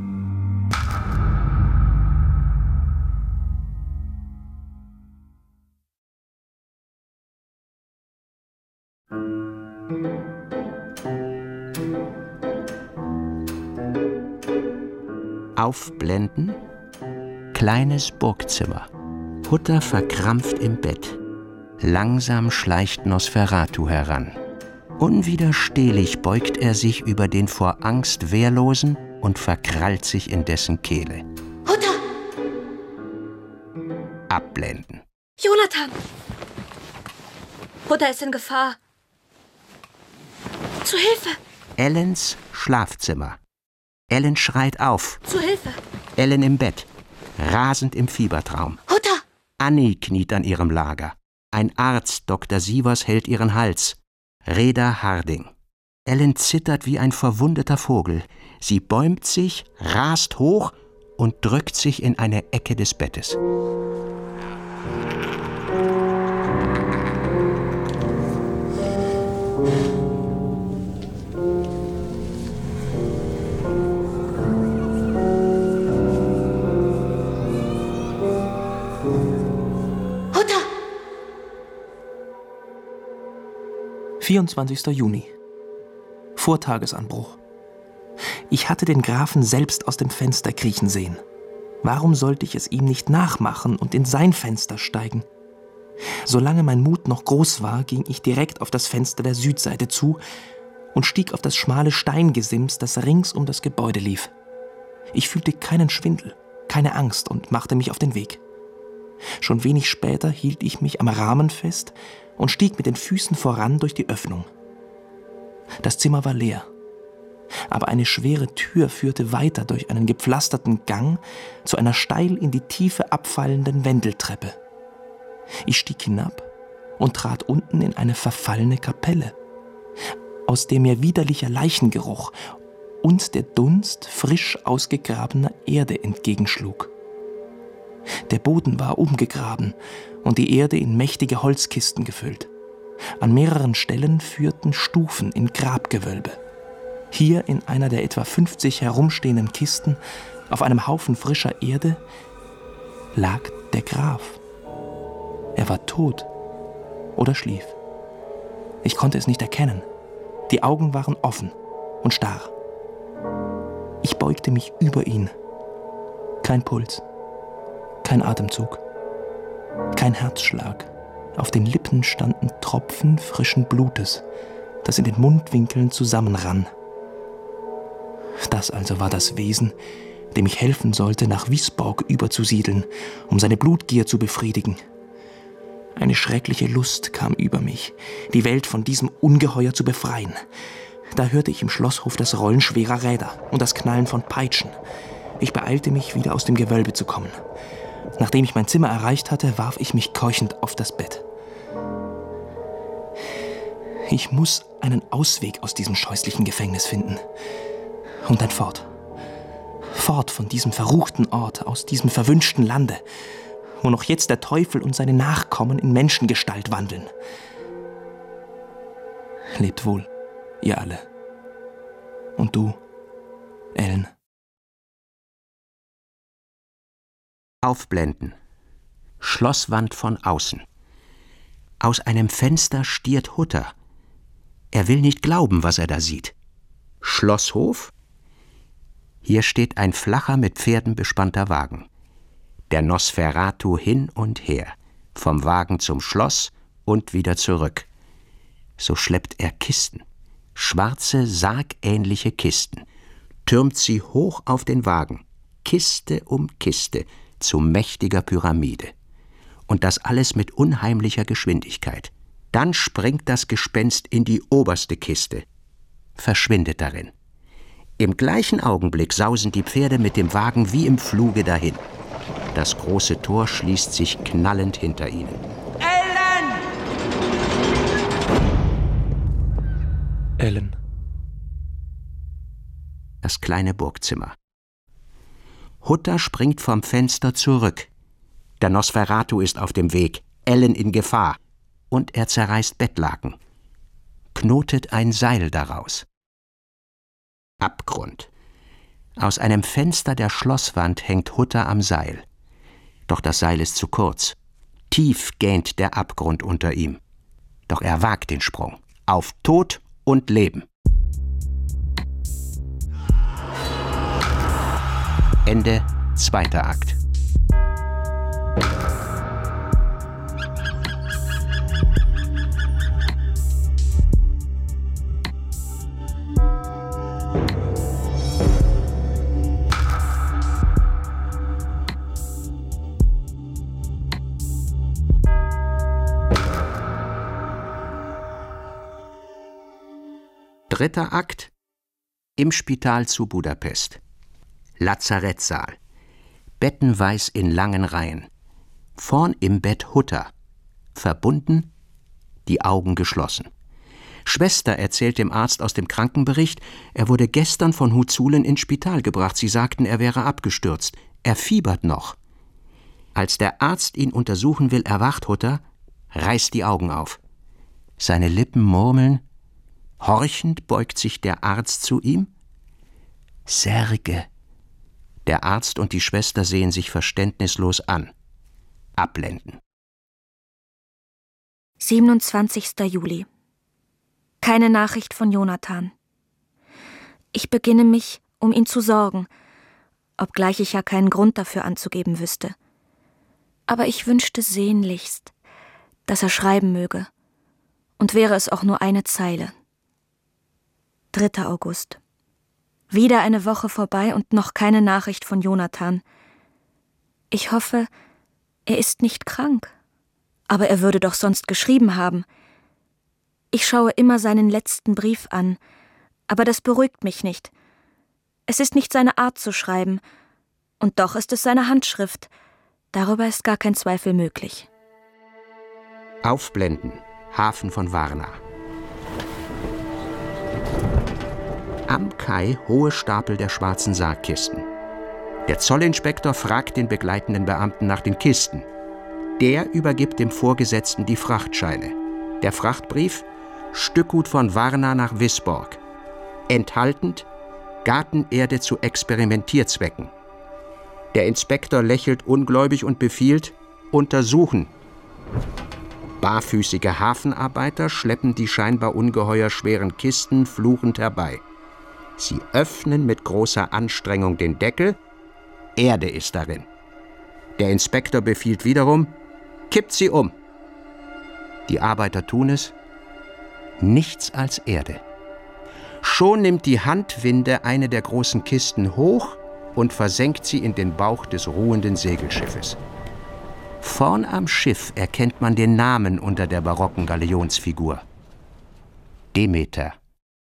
Aufblenden, kleines Burgzimmer. Hutter verkrampft im Bett. Langsam schleicht Nosferatu heran. Unwiderstehlich beugt er sich über den vor Angst Wehrlosen und verkrallt sich in dessen Kehle. Hutter! Abblenden. Jonathan! Hutter ist in Gefahr. Zu Hilfe! Ellens Schlafzimmer. Ellen schreit auf. Zu Hilfe! Ellen im Bett, rasend im Fiebertraum. Hutter! Annie kniet an ihrem Lager. Ein Arzt, Doktor Sievers, hält ihren Hals. Reda Harding. Ellen zittert wie ein verwundeter Vogel. Sie bäumt sich, rast hoch und drückt sich in eine Ecke des Bettes. vierundzwanzigster Juni. Vor Tagesanbruch. Ich hatte den Grafen selbst aus dem Fenster kriechen sehen. Warum sollte ich es ihm nicht nachmachen und in sein Fenster steigen? Solange mein Mut noch groß war, ging ich direkt auf das Fenster der Südseite zu und stieg auf das schmale Steingesims, das rings um das Gebäude lief. Ich fühlte keinen Schwindel, keine Angst und machte mich auf den Weg. Schon wenig später hielt ich mich am Rahmen fest und stieg mit den Füßen voran durch die Öffnung. Das Zimmer war leer, aber eine schwere Tür führte weiter durch einen gepflasterten Gang zu einer steil in die Tiefe abfallenden Wendeltreppe. Ich stieg hinab und trat unten in eine verfallene Kapelle, aus der mir widerlicher Leichengeruch und der Dunst frisch ausgegrabener Erde entgegenschlug. Der Boden war umgegraben und die Erde in mächtige Holzkisten gefüllt. An mehreren Stellen führten Stufen in Grabgewölbe. Hier in einer der etwa fünfzig herumstehenden Kisten, auf einem Haufen frischer Erde, lag der Graf. Er war tot oder schlief. Ich konnte es nicht erkennen. Die Augen waren offen und starr. Ich beugte mich über ihn. Kein Puls. Kein Atemzug, kein Herzschlag. Auf den Lippen standen Tropfen frischen Blutes, das in den Mundwinkeln zusammenrann. Das also war das Wesen, dem ich helfen sollte, nach Wisborg überzusiedeln, um seine Blutgier zu befriedigen. Eine schreckliche Lust kam über mich, die Welt von diesem Ungeheuer zu befreien. Da hörte ich im Schlosshof das Rollen schwerer Räder und das Knallen von Peitschen. Ich beeilte mich, wieder aus dem Gewölbe zu kommen. Nachdem ich mein Zimmer erreicht hatte, warf ich mich keuchend auf das Bett. Ich muss einen Ausweg aus diesem scheußlichen Gefängnis finden. Und dann fort. Fort von diesem verruchten Ort, aus diesem verwünschten Lande, wo noch jetzt der Teufel und seine Nachkommen in Menschengestalt wandeln. Lebt wohl, ihr alle. Und du, Ellen. Aufblenden. Schlosswand von außen. Aus einem Fenster stiert Hutter. Er will nicht glauben, was er da sieht. Schlosshof? Hier steht ein flacher, mit Pferden bespannter Wagen. Der Nosferatu hin und her, vom Wagen zum Schloss und wieder zurück. So schleppt er Kisten, schwarze, sargähnliche Kisten, türmt sie hoch auf den Wagen, Kiste um Kiste, zu mächtiger Pyramide. Und das alles mit unheimlicher Geschwindigkeit. Dann springt das Gespenst in die oberste Kiste, verschwindet darin. Im gleichen Augenblick sausen die Pferde mit dem Wagen wie im Fluge dahin. Das große Tor schließt sich knallend hinter ihnen. Das kleine Burgzimmer. Hutter springt vom Fenster zurück. Der Nosferatu ist auf dem Weg, Ellen in Gefahr. Und er zerreißt Bettlaken. Knotet ein Seil daraus. Abgrund. Aus einem Fenster der Schlosswand hängt Hutter am Seil. Doch das Seil ist zu kurz. Tief gähnt der Abgrund unter ihm. Doch er wagt den Sprung. Auf Tod und Leben. Ende, zweiter Akt. Dritter Akt. Im Spital zu Budapest. Lazarettsaal. Betten weiß in langen Reihen. Vorn im Bett Hutter. Verbunden, die Augen geschlossen. Schwester erzählt dem Arzt aus dem Krankenbericht, er wurde gestern von Huzulen ins Spital gebracht. Sie sagten, er wäre abgestürzt. Er fiebert noch. Als der Arzt ihn untersuchen will, erwacht Hutter, reißt die Augen auf. Seine Lippen murmeln. Horchend beugt sich der Arzt zu ihm. Särge. Der Arzt und die Schwester sehen sich verständnislos an. Abblenden. siebenundzwanzigster Juli. Keine Nachricht von Jonathan. Ich beginne mich, um ihn zu sorgen, obgleich ich ja keinen Grund dafür anzugeben wüsste. Aber ich wünschte sehnlichst, dass er schreiben möge. Und wäre es auch nur eine Zeile. dritter August. Wieder eine Woche vorbei und noch keine Nachricht von Jonathan. Ich hoffe, er ist nicht krank. Aber er würde doch sonst geschrieben haben. Ich schaue immer seinen letzten Brief an, aber das beruhigt mich nicht. Es ist nicht seine Art zu schreiben, und doch ist es seine Handschrift. Darüber ist gar kein Zweifel möglich. Aufblenden. Hafen von Varna. Am Kai hohe Stapel der schwarzen Sargkisten. Der Zollinspektor fragt den begleitenden Beamten nach den Kisten. Der übergibt dem Vorgesetzten die Frachtscheine. Der Frachtbrief: Stückgut von Varna nach Wisborg. Enthaltend Gartenerde zu Experimentierzwecken. Der Inspektor lächelt ungläubig und befiehlt: Untersuchen. Barfüßige Hafenarbeiter schleppen die scheinbar ungeheuer schweren Kisten fluchend herbei. Sie öffnen mit großer Anstrengung den Deckel. Erde ist darin. Der Inspektor befiehlt wiederum: Kippt sie um. Die Arbeiter tun es. Nichts als Erde. Schon nimmt die Handwinde eine der großen Kisten hoch und versenkt sie in den Bauch des ruhenden Segelschiffes. Vorn am Schiff erkennt man den Namen unter der barocken Galionsfigur. Demeter.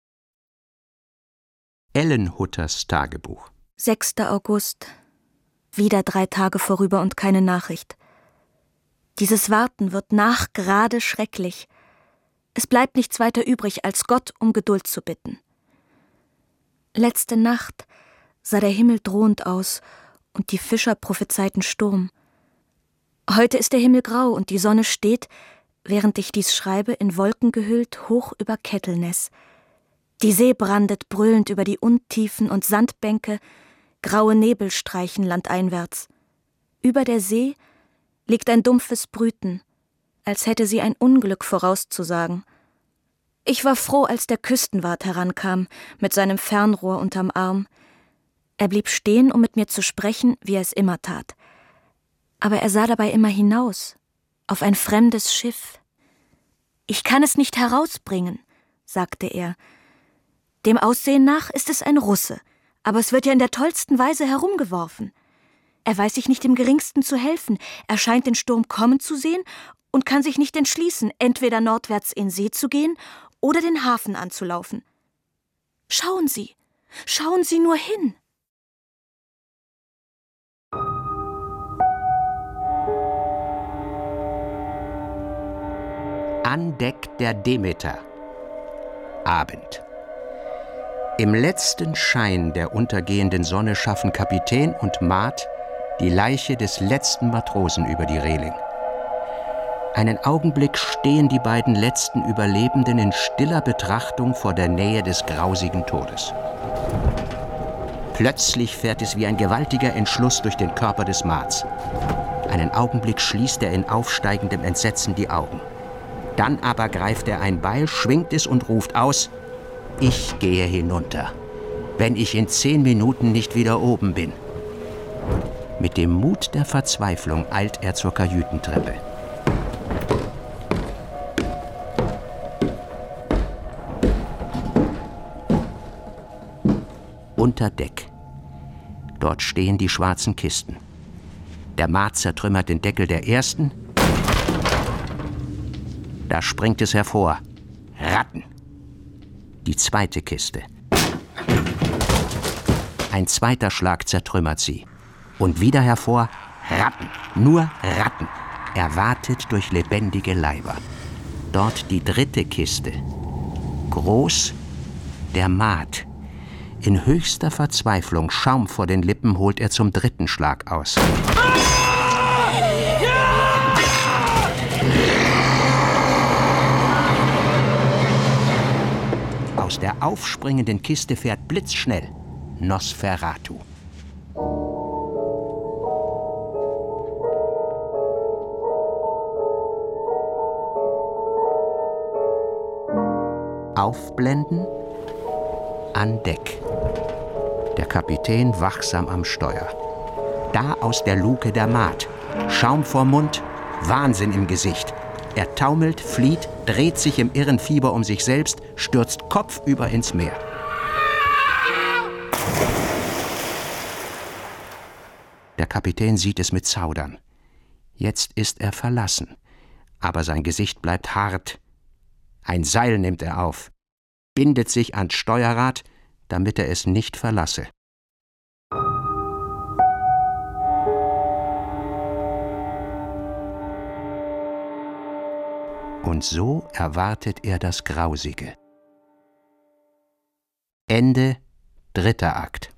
Ellen Hutters Tagebuch. sechster August. Wieder drei Tage vorüber und keine Nachricht. Dieses Warten wird nachgerade schrecklich. Es bleibt nichts weiter übrig, als Gott um Geduld zu bitten. Letzte Nacht sah der Himmel drohend aus und die Fischer prophezeiten Sturm. Heute ist der Himmel grau und die Sonne steht, während ich dies schreibe, in Wolken gehüllt, hoch über Ketterness. Die See brandet brüllend über die Untiefen und Sandbänke, graue Nebel streichen landeinwärts. Über der See liegt ein dumpfes Brüten, als hätte sie ein Unglück vorauszusagen. Ich war froh, als der Küstenwart herankam, mit seinem Fernrohr unterm Arm. Er blieb stehen, um mit mir zu sprechen, wie er es immer tat. Aber er sah dabei immer hinaus, auf ein fremdes Schiff. »Ich kann es nicht herausbringen«, sagte er. »Dem Aussehen nach ist es ein Russe, aber es wird ja in der tollsten Weise herumgeworfen. Er weiß sich nicht im geringsten zu helfen, er scheint den Sturm kommen zu sehen und kann sich nicht entschließen, entweder nordwärts in See zu gehen oder den Hafen anzulaufen. Schauen Sie, schauen Sie nur hin!« An Deck der Demeter. Abend. Im letzten Schein der untergehenden Sonne schaffen Kapitän und Maat die Leiche des letzten Matrosen über die Reling. Einen Augenblick stehen die beiden letzten Überlebenden in stiller Betrachtung vor der Nähe des grausigen Todes. Plötzlich fährt es wie ein gewaltiger Entschluss durch den Körper des Maats. Einen Augenblick schließt er in aufsteigendem Entsetzen die Augen. Dann aber greift er ein Beil, schwingt es und ruft aus: Ich gehe hinunter, wenn ich in zehn Minuten nicht wieder oben bin. Mit dem Mut der Verzweiflung eilt er zur Kajütentreppe. Unter Deck. Dort stehen die schwarzen Kisten. Der Maat zertrümmert den Deckel der ersten. Da springt es hervor. Ratten. Die zweite Kiste. Ein zweiter Schlag zertrümmert sie. Und wieder hervor. Ratten. Nur Ratten. Er wartet durch lebendige Leiber. Dort die dritte Kiste. Groß. Der Maat. In höchster Verzweiflung, Schaum vor den Lippen, holt er zum dritten Schlag aus. Aus der aufspringenden Kiste fährt blitzschnell Nosferatu. Aufblenden. An Deck. Der Kapitän wachsam am Steuer. Da aus der Luke der Maat. Schaum vorm Mund, Wahnsinn im Gesicht. Er taumelt, flieht, dreht sich im irren Fieber um sich selbst, stürzt kopfüber ins Meer. Der Kapitän sieht es mit Zaudern. Jetzt ist er verlassen, aber sein Gesicht bleibt hart. Ein Seil nimmt er auf, bindet sich ans Steuerrad, damit er es nicht verlasse. Und so erwartet er das Grausige. Ende dritter Akt.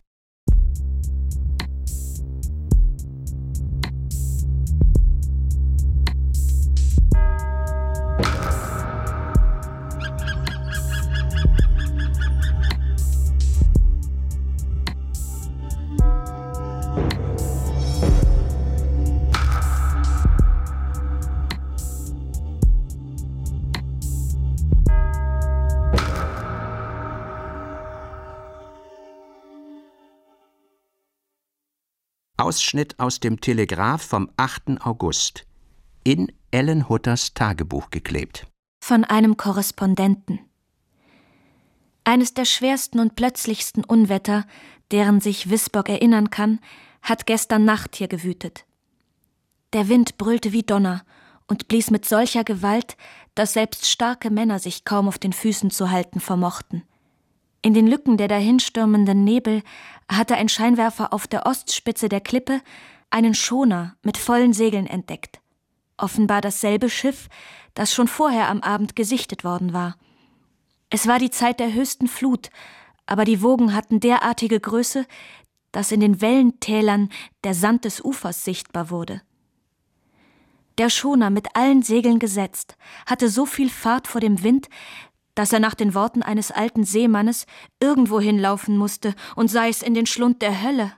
Ausschnitt aus dem Telegraph vom achten August. In Ellen Hutters Tagebuch geklebt. Von einem Korrespondenten. Eines der schwersten und plötzlichsten Unwetter, deren sich Wisborg erinnern kann, hat gestern Nacht hier gewütet. Der Wind brüllte wie Donner und blies mit solcher Gewalt, dass selbst starke Männer sich kaum auf den Füßen zu halten vermochten. In den Lücken der dahinstürmenden Nebel hatte ein Scheinwerfer auf der Ostspitze der Klippe einen Schoner mit vollen Segeln entdeckt. Offenbar dasselbe Schiff, das schon vorher am Abend gesichtet worden war. Es war die Zeit der höchsten Flut, aber die Wogen hatten derartige Größe, dass in den Wellentälern der Sand des Ufers sichtbar wurde. Der Schoner, mit allen Segeln gesetzt, hatte so viel Fahrt vor dem Wind, dass er nach den Worten eines alten Seemannes irgendwo hinlaufen musste und sei es in den Schlund der Hölle.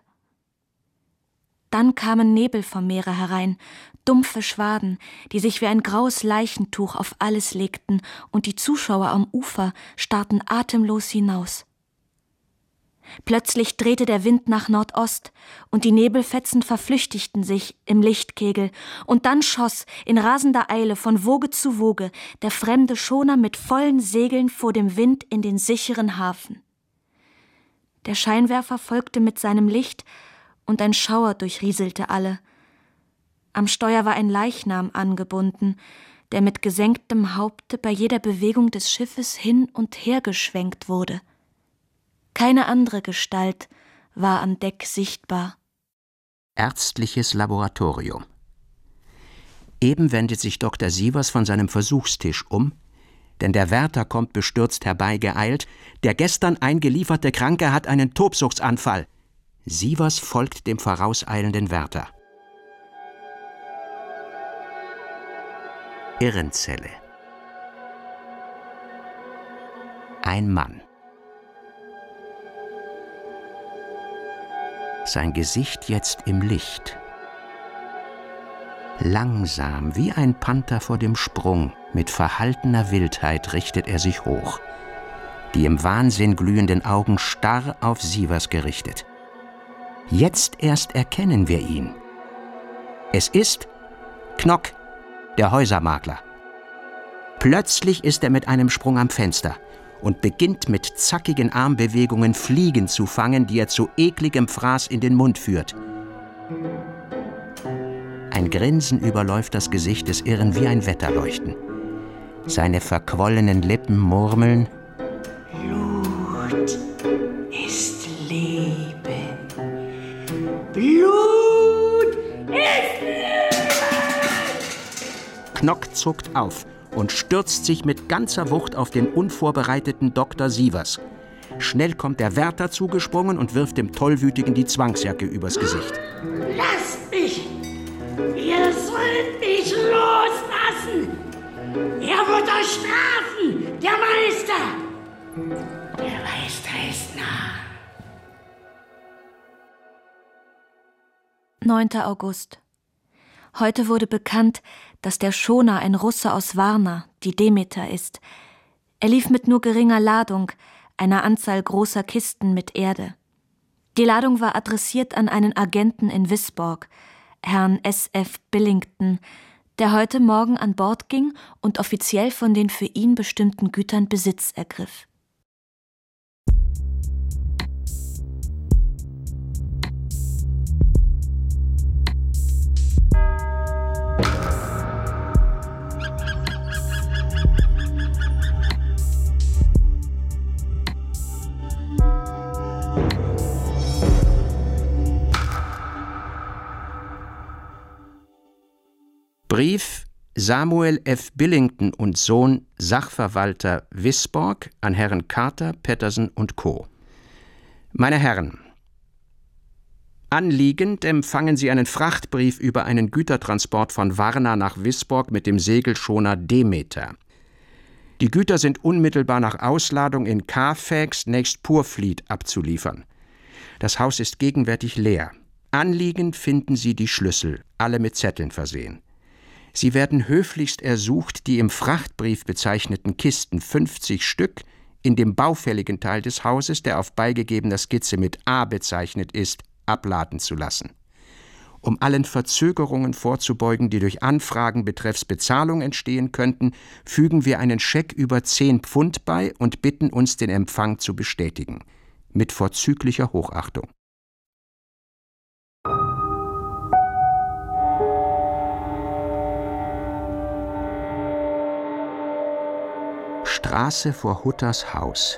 Dann kamen Nebel vom Meere herein, dumpfe Schwaden, die sich wie ein graues Leichentuch auf alles legten, und die Zuschauer am Ufer starrten atemlos hinaus. Plötzlich drehte der Wind nach Nordost, und die Nebelfetzen verflüchtigten sich im Lichtkegel, und dann schoss in rasender Eile von Woge zu Woge der fremde Schoner mit vollen Segeln vor dem Wind in den sicheren Hafen. Der Scheinwerfer folgte mit seinem Licht, und ein Schauer durchrieselte alle. Am Steuer war ein Leichnam angebunden, der mit gesenktem Haupte bei jeder Bewegung des Schiffes hin und her geschwenkt wurde. Keine andere Gestalt war an Deck sichtbar. Ärztliches Laboratorium. Eben wendet sich Doktor Sievers von seinem Versuchstisch um, denn der Wärter kommt bestürzt herbeigeeilt. Der gestern eingelieferte Kranke hat einen Tobsuchtsanfall. Sievers folgt dem vorauseilenden Wärter. Irrenzelle. Ein Mann. Sein Gesicht jetzt im Licht. Langsam, wie ein Panther vor dem Sprung, mit verhaltener Wildheit richtet er sich hoch. Die im Wahnsinn glühenden Augen starr auf Sievers gerichtet. Jetzt erst erkennen wir ihn. Es ist Knock, der Häusermakler. Plötzlich ist er mit einem Sprung am Fenster und beginnt mit zackigen Armbewegungen Fliegen zu fangen, die er zu ekligem Fraß in den Mund führt. Ein Grinsen überläuft das Gesicht des Irren wie ein Wetterleuchten. Seine verquollenen Lippen murmeln: Blut ist Leben. Blut ist Leben! Knock zuckt auf und stürzt sich mit ganzer Wucht auf den unvorbereiteten Doktor Sievers. Schnell kommt der Wärter zugesprungen und wirft dem Tollwütigen die Zwangsjacke übers Gesicht. Lasst mich! Ihr sollt mich loslassen! Er wird euch strafen, der Meister! Der Meister ist nah. neunter August. Heute wurde bekannt, dass der Schoner ein Russe aus Varna, die Demeter, ist. Er lief mit nur geringer Ladung, einer Anzahl großer Kisten mit Erde. Die Ladung war adressiert an einen Agenten in Wisborg, Herrn S F Billington, der heute Morgen an Bord ging und offiziell von den für ihn bestimmten Gütern Besitz ergriff. Brief Samuel F. Billington und Sohn, Sachverwalter Wisborg, an Herren Carter, Patterson und Co. Meine Herren, anliegend empfangen Sie einen Frachtbrief über einen Gütertransport von Varna nach Wisborg mit dem Segelschoner Demeter. Die Güter sind unmittelbar nach Ausladung in Carfax nächst Purfleet abzuliefern. Das Haus ist gegenwärtig leer. Anliegend finden Sie die Schlüssel, alle mit Zetteln versehen. Sie werden höflichst ersucht, die im Frachtbrief bezeichneten Kisten, fünfzig Stück, in dem baufälligen Teil des Hauses, der auf beigegebener Skizze mit A bezeichnet ist, abladen zu lassen. Um allen Verzögerungen vorzubeugen, die durch Anfragen betreffs Bezahlung entstehen könnten, fügen wir einen Scheck über zehn Pfund bei und bitten uns, den Empfang zu bestätigen. Mit vorzüglicher Hochachtung. Straße vor Hutters Haus.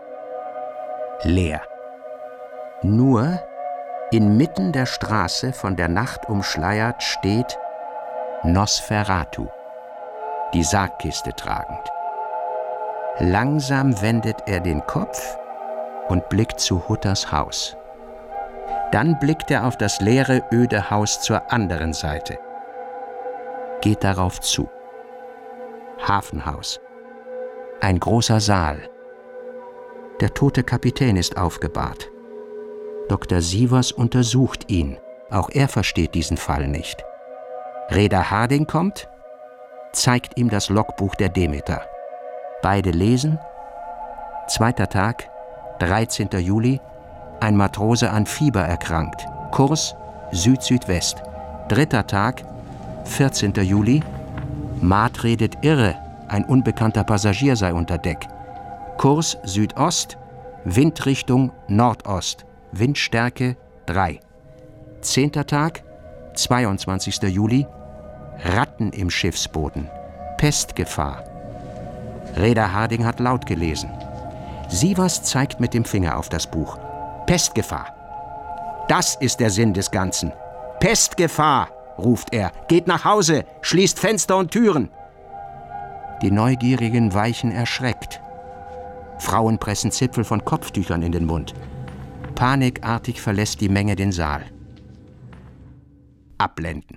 Leer. Nur inmitten der Straße, von der Nacht umschleiert, steht Nosferatu, die Sargkiste tragend. Langsam wendet er den Kopf und blickt zu Hutters Haus. Dann blickt er auf das leere, öde Haus zur anderen Seite. Geht darauf zu. Hafenhaus. Ein großer Saal. Der tote Kapitän ist aufgebahrt. Doktor Sievers untersucht ihn. Auch er versteht diesen Fall nicht. Reeder Harding kommt, zeigt ihm das Logbuch der Demeter. Beide lesen. Zweiter Tag, dreizehnter Juli, ein Matrose an Fieber erkrankt. Kurs Süd-Südwest. Dritter Tag, vierzehnter Juli, Maat redet irre, ein unbekannter Passagier sei unter Deck. Kurs Südost, Windrichtung Nordost, Windstärke drei. Zehnter Tag, zweiundzwanzigster Juli, Ratten im Schiffsboden, Pestgefahr. Reeder Harding hat laut gelesen. Sievers zeigt mit dem Finger auf das Buch. Pestgefahr. Das ist der Sinn des Ganzen. Pestgefahr, ruft er. Geht nach Hause, schließt Fenster und Türen. Die Neugierigen weichen erschreckt. Frauen pressen Zipfel von Kopftüchern in den Mund. Panikartig verlässt die Menge den Saal. Abblenden.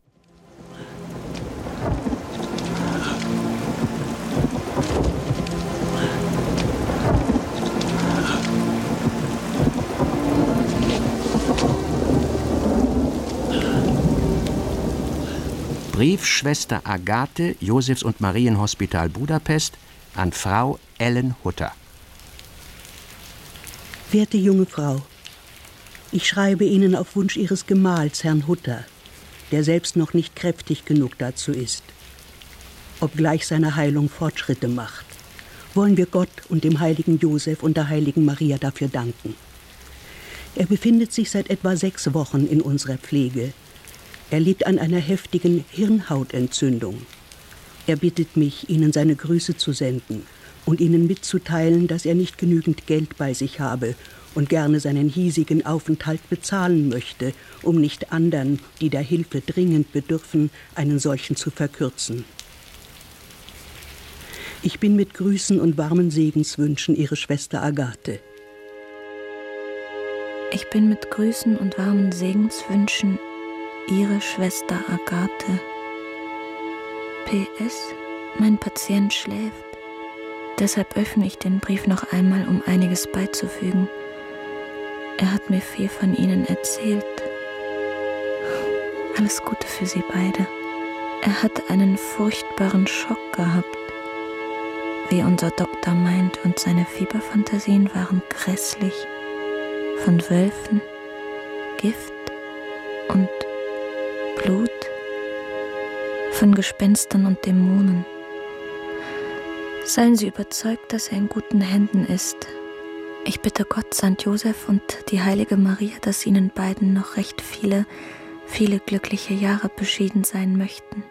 Brief Schwester Agathe, Josefs- und Marienhospital Budapest, an Frau Ellen Hutter. Werte junge Frau, ich schreibe Ihnen auf Wunsch Ihres Gemahls, Herrn Hutter, der selbst noch nicht kräftig genug dazu ist. Obgleich seine Heilung Fortschritte macht, wollen wir Gott und dem heiligen Josef und der heiligen Maria dafür danken. Er befindet sich seit etwa sechs Wochen in unserer Pflege. Er litt an einer heftigen Hirnhautentzündung. Er bittet mich, Ihnen seine Grüße zu senden und Ihnen mitzuteilen, dass er nicht genügend Geld bei sich habe und gerne seinen hiesigen Aufenthalt bezahlen möchte, um nicht anderen, die der Hilfe dringend bedürfen, einen solchen zu verkürzen. Ich bin mit Grüßen und warmen Segenswünschen Ihre Schwester Agathe. Ich bin mit Grüßen und warmen Segenswünschen Ihre Schwester Agathe. P S. Mein Patient schläft. Deshalb öffne ich den Brief noch einmal, um einiges beizufügen. Er hat mir viel von Ihnen erzählt. Alles Gute für Sie beide. Er hat einen furchtbaren Schock gehabt, wie unser Doktor meint, und seine Fieberfantasien waren grässlich. Von Wölfen, Gift und Blut, von Gespenstern und Dämonen. Seien Sie überzeugt, dass er in guten Händen ist. Ich bitte Gott, Sankt Josef und die heilige Maria, dass Ihnen beiden noch recht viele, viele glückliche Jahre beschieden sein möchten.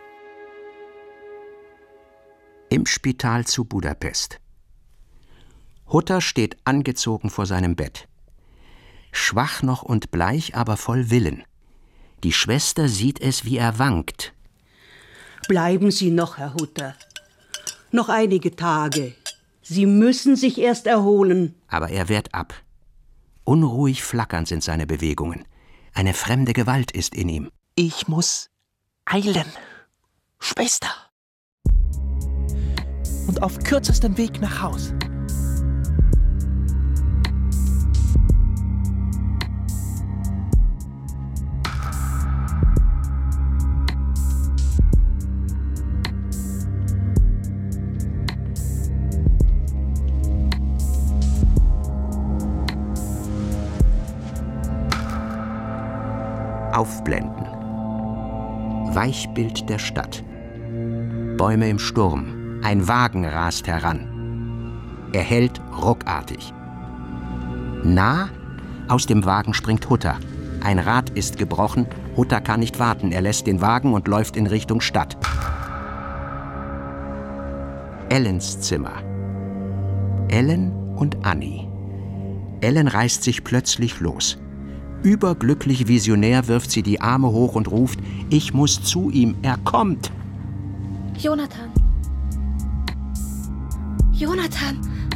Im Spital zu Budapest. Hutter steht angezogen vor seinem Bett. Schwach noch und bleich, aber voll Willen. Die Schwester sieht es, wie er wankt. Bleiben Sie noch, Herr Hutter. Noch einige Tage. Sie müssen sich erst erholen. Aber er wehrt ab. Unruhig flackernd sind seine Bewegungen. Eine fremde Gewalt ist in ihm. Ich muss eilen, Schwester. Und auf kürzestem Weg nach Haus. Aufblenden. Weichbild der Stadt. Bäume im Sturm. Ein Wagen rast heran. Er hält ruckartig. Nah, aus dem Wagen springt Hutter. Ein Rad ist gebrochen. Hutter kann nicht warten. Er lässt den Wagen und läuft in Richtung Stadt. Ellens Zimmer. Ellen und Annie. Ellen reißt sich plötzlich los. Überglücklich visionär wirft sie die Arme hoch und ruft: Ich muss zu ihm, er kommt! Jonathan! Jonathan!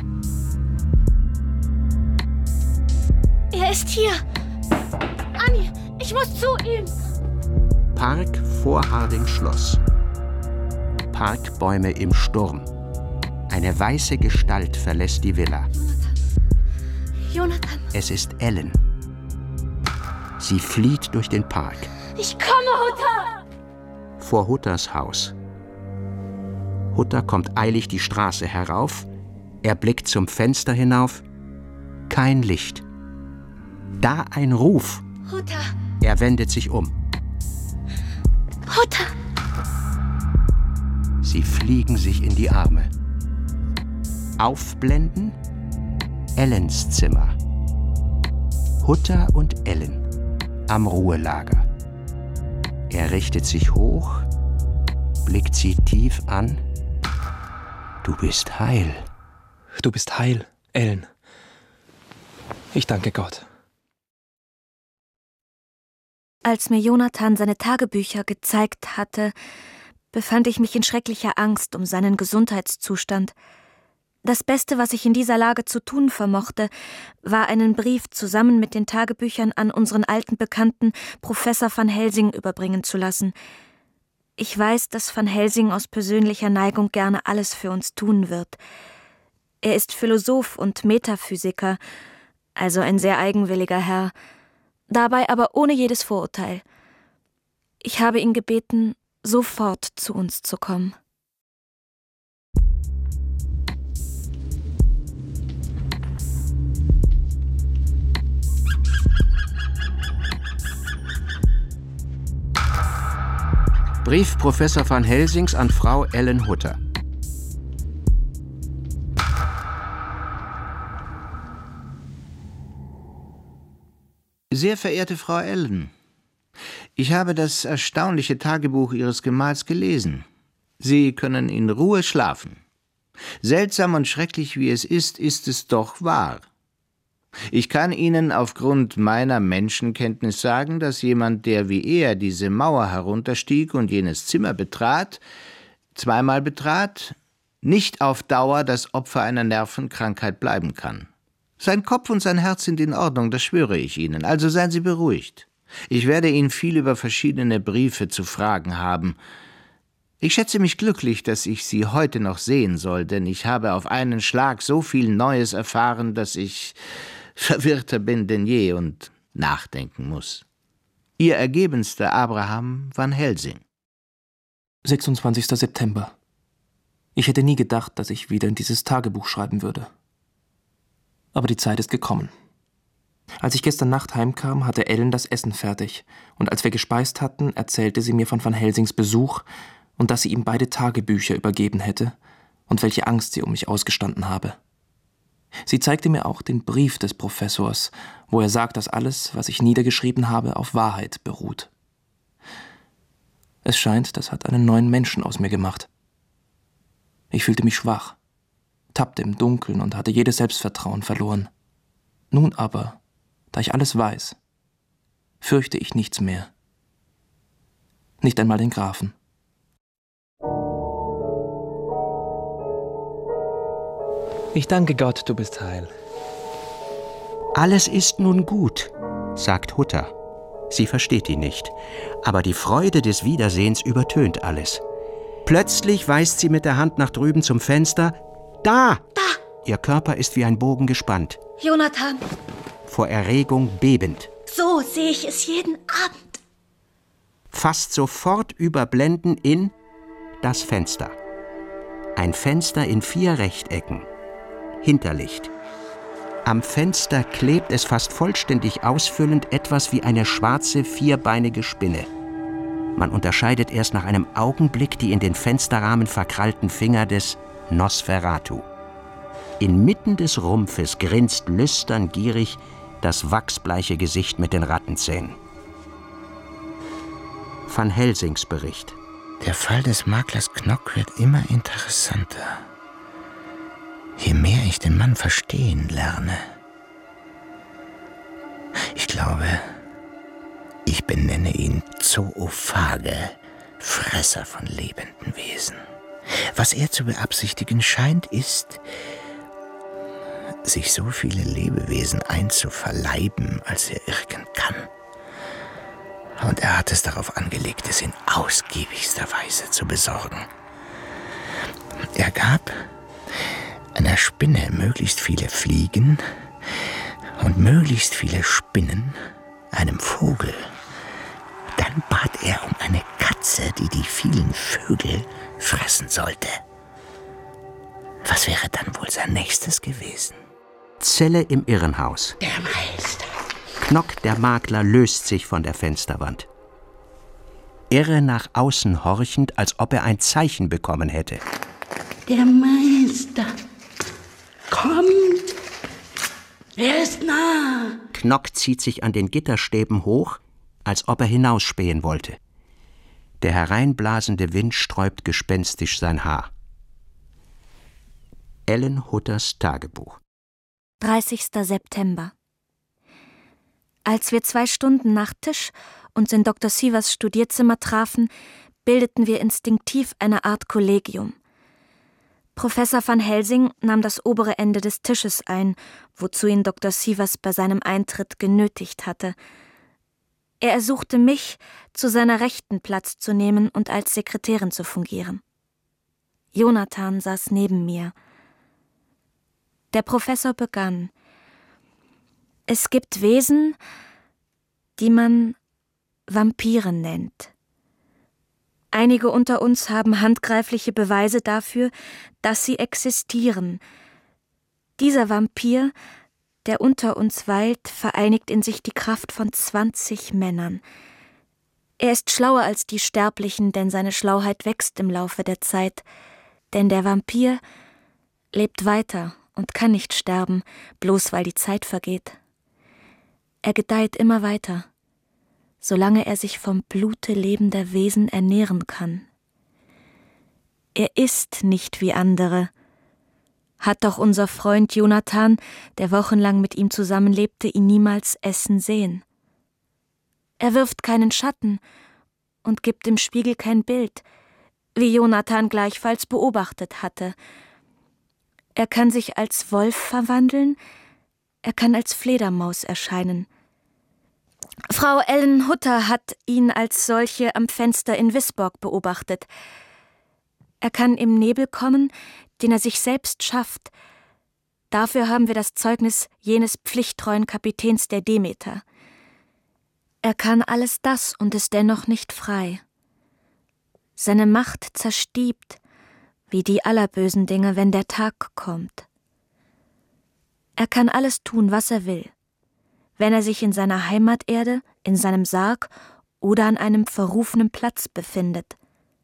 Er ist hier! Annie, ich muss zu ihm! Park vor Harding Schloss. Parkbäume im Sturm. Eine weiße Gestalt verlässt die Villa. Jonathan! Jonathan! Es ist Ellen. Sie flieht durch den Park. Ich komme, Hutter! Vor Hutters Haus. Hutter kommt eilig die Straße herauf. Er blickt zum Fenster hinauf. Kein Licht. Da ein Ruf. Hutter! Er wendet sich um. Hutter! Sie fliegen sich in die Arme. Aufblenden. Ellens Zimmer. Hutter und Ellen am Ruhelager. Er richtet sich hoch, blickt sie tief an. Du bist heil. Du bist heil, Ellen. Ich danke Gott. Als mir Jonathan seine Tagebücher gezeigt hatte, befand ich mich in schrecklicher Angst um seinen Gesundheitszustand. Das Beste, was ich in dieser Lage zu tun vermochte, war einen Brief zusammen mit den Tagebüchern an unseren alten Bekannten Professor van Helsing überbringen zu lassen. Ich weiß, dass Van Helsing aus persönlicher Neigung gerne alles für uns tun wird. Er ist Philosoph und Metaphysiker, also ein sehr eigenwilliger Herr, dabei aber ohne jedes Vorurteil. Ich habe ihn gebeten, sofort zu uns zu kommen. Brief Professor van Helsings an Frau Ellen Hutter. Sehr verehrte Frau Ellen, ich habe das erstaunliche Tagebuch Ihres Gemahls gelesen. Sie können in Ruhe schlafen. Seltsam und schrecklich wie es ist, ist es doch wahr. Ich kann Ihnen aufgrund meiner Menschenkenntnis sagen, dass jemand, der wie er diese Mauer herunterstieg und jenes Zimmer betrat, zweimal betrat, nicht auf Dauer das Opfer einer Nervenkrankheit bleiben kann. Sein Kopf und sein Herz sind in Ordnung, das schwöre ich Ihnen, also seien Sie beruhigt. Ich werde ihn viel über verschiedene Briefe zu fragen haben. Ich schätze mich glücklich, dass ich Sie heute noch sehen soll, denn ich habe auf einen Schlag so viel Neues erfahren, dass ich verwirrter bin denn je und nachdenken muss. Ihr ergebenster Abraham van Helsing. sechsundzwanzigster September. Ich hätte nie gedacht, dass ich wieder in dieses Tagebuch schreiben würde. Aber die Zeit ist gekommen. Als ich gestern Nacht heimkam, hatte Ellen das Essen fertig, und als wir gespeist hatten, erzählte sie mir von Van Helsings Besuch und dass sie ihm beide Tagebücher übergeben hätte und welche Angst sie um mich ausgestanden habe. Sie zeigte mir auch den Brief des Professors, wo er sagt, dass alles, was ich niedergeschrieben habe, auf Wahrheit beruht. Es scheint, das hat einen neuen Menschen aus mir gemacht. Ich fühlte mich schwach, tappte im Dunkeln und hatte jedes Selbstvertrauen verloren. Nun aber, da ich alles weiß, fürchte ich nichts mehr. Nicht einmal den Grafen. Ich danke Gott, du bist heil. Alles ist nun gut, sagt Hutter. Sie versteht ihn nicht, aber die Freude des Wiedersehens übertönt alles. Plötzlich weist sie mit der Hand nach drüben zum Fenster. Da! Da! Ihr Körper ist wie ein Bogen gespannt. Jonathan! Vor Erregung bebend. So sehe ich es jeden Abend. Fast sofort überblenden in das Fenster. Ein Fenster in vier Rechtecken. Hinterlicht. Am Fenster klebt es fast vollständig ausfüllend etwas wie eine schwarze, vierbeinige Spinne. Man unterscheidet erst nach einem Augenblick die in den Fensterrahmen verkrallten Finger des Nosferatu. Inmitten des Rumpfes grinst lüstern gierig das wachsbleiche Gesicht mit den Rattenzähnen. Van Helsings Bericht. Der Fall des Maklers Knock wird immer interessanter. Je mehr ich den Mann verstehen lerne. Ich glaube, ich benenne ihn Zoophage, Fresser von lebenden Wesen. Was er zu beabsichtigen scheint, ist, sich so viele Lebewesen einzuverleiben, als er irgend kann. Und er hat es darauf angelegt, es in ausgiebigster Weise zu besorgen. Er gab einer Spinne möglichst viele Fliegen und möglichst viele Spinnen, einem Vogel. Dann bat er um eine Katze, die die vielen Vögel fressen sollte. Was wäre dann wohl sein nächstes gewesen? Zelle im Irrenhaus. Der Meister. Knock, der Makler, löst sich von der Fensterwand. Irre nach außen horchend, als ob er ein Zeichen bekommen hätte. Der Meister kommt. Er ist nah. Knock zieht sich an den Gitterstäben hoch, als ob er hinausspähen wollte. Der hereinblasende Wind sträubt gespenstisch sein Haar. Ellen Hutters Tagebuch. dreißigster September. Als wir zwei Stunden nach Tisch uns in Doktor Sievers Studierzimmer trafen, bildeten wir instinktiv eine Art Kollegium. Professor van Helsing nahm das obere Ende des Tisches ein, wozu ihn Doktor Sievers bei seinem Eintritt genötigt hatte. Er ersuchte mich, zu seiner Rechten Platz zu nehmen und als Sekretärin zu fungieren. Jonathan saß neben mir. Der Professor begann: Es gibt Wesen, die man Vampire nennt. Einige unter uns haben handgreifliche Beweise dafür, dass sie existieren. Dieser Vampir, der unter uns weilt, vereinigt in sich die Kraft von zwanzig Männern. Er ist schlauer als die Sterblichen, denn seine Schlauheit wächst im Laufe der Zeit. Denn der Vampir lebt weiter und kann nicht sterben, bloß weil die Zeit vergeht. Er gedeiht immer weiter, solange er sich vom Blute lebender Wesen ernähren kann. Er ist nicht wie andere. Hat doch unser Freund Jonathan, der wochenlang mit ihm zusammenlebte, ihn niemals essen sehen. Er wirft keinen Schatten und gibt im Spiegel kein Bild, wie Jonathan gleichfalls beobachtet hatte. Er kann sich als Wolf verwandeln, er kann als Fledermaus erscheinen. Frau Ellen Hutter hat ihn als solche am Fenster in Wisborg beobachtet. Er kann im Nebel kommen, den er sich selbst schafft. Dafür haben wir das Zeugnis jenes pflichttreuen Kapitäns der Demeter. Er kann alles das und ist dennoch nicht frei. Seine Macht zerstiebt, wie die aller bösen Dinge, wenn der Tag kommt. Er kann alles tun, was er will, wenn er sich in seiner Heimaterde, in seinem Sarg oder an einem verrufenen Platz befindet.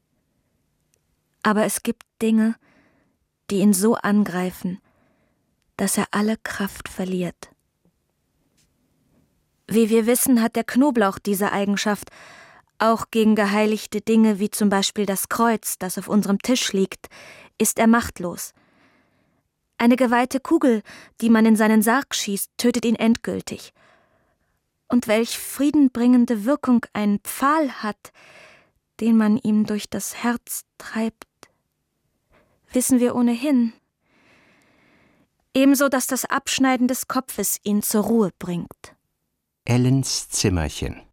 Aber es gibt Dinge, die ihn so angreifen, dass er alle Kraft verliert. Wie wir wissen, hat der Knoblauch diese Eigenschaft, auch gegen geheiligte Dinge wie zum Beispiel das Kreuz, das auf unserem Tisch liegt, ist er machtlos. Eine geweihte Kugel, die man in seinen Sarg schießt, tötet ihn endgültig. Und welch friedenbringende Wirkung ein Pfahl hat, den man ihm durch das Herz treibt, wissen wir ohnehin. Ebenso, dass das Abschneiden des Kopfes ihn zur Ruhe bringt. Ellens Zimmerchen.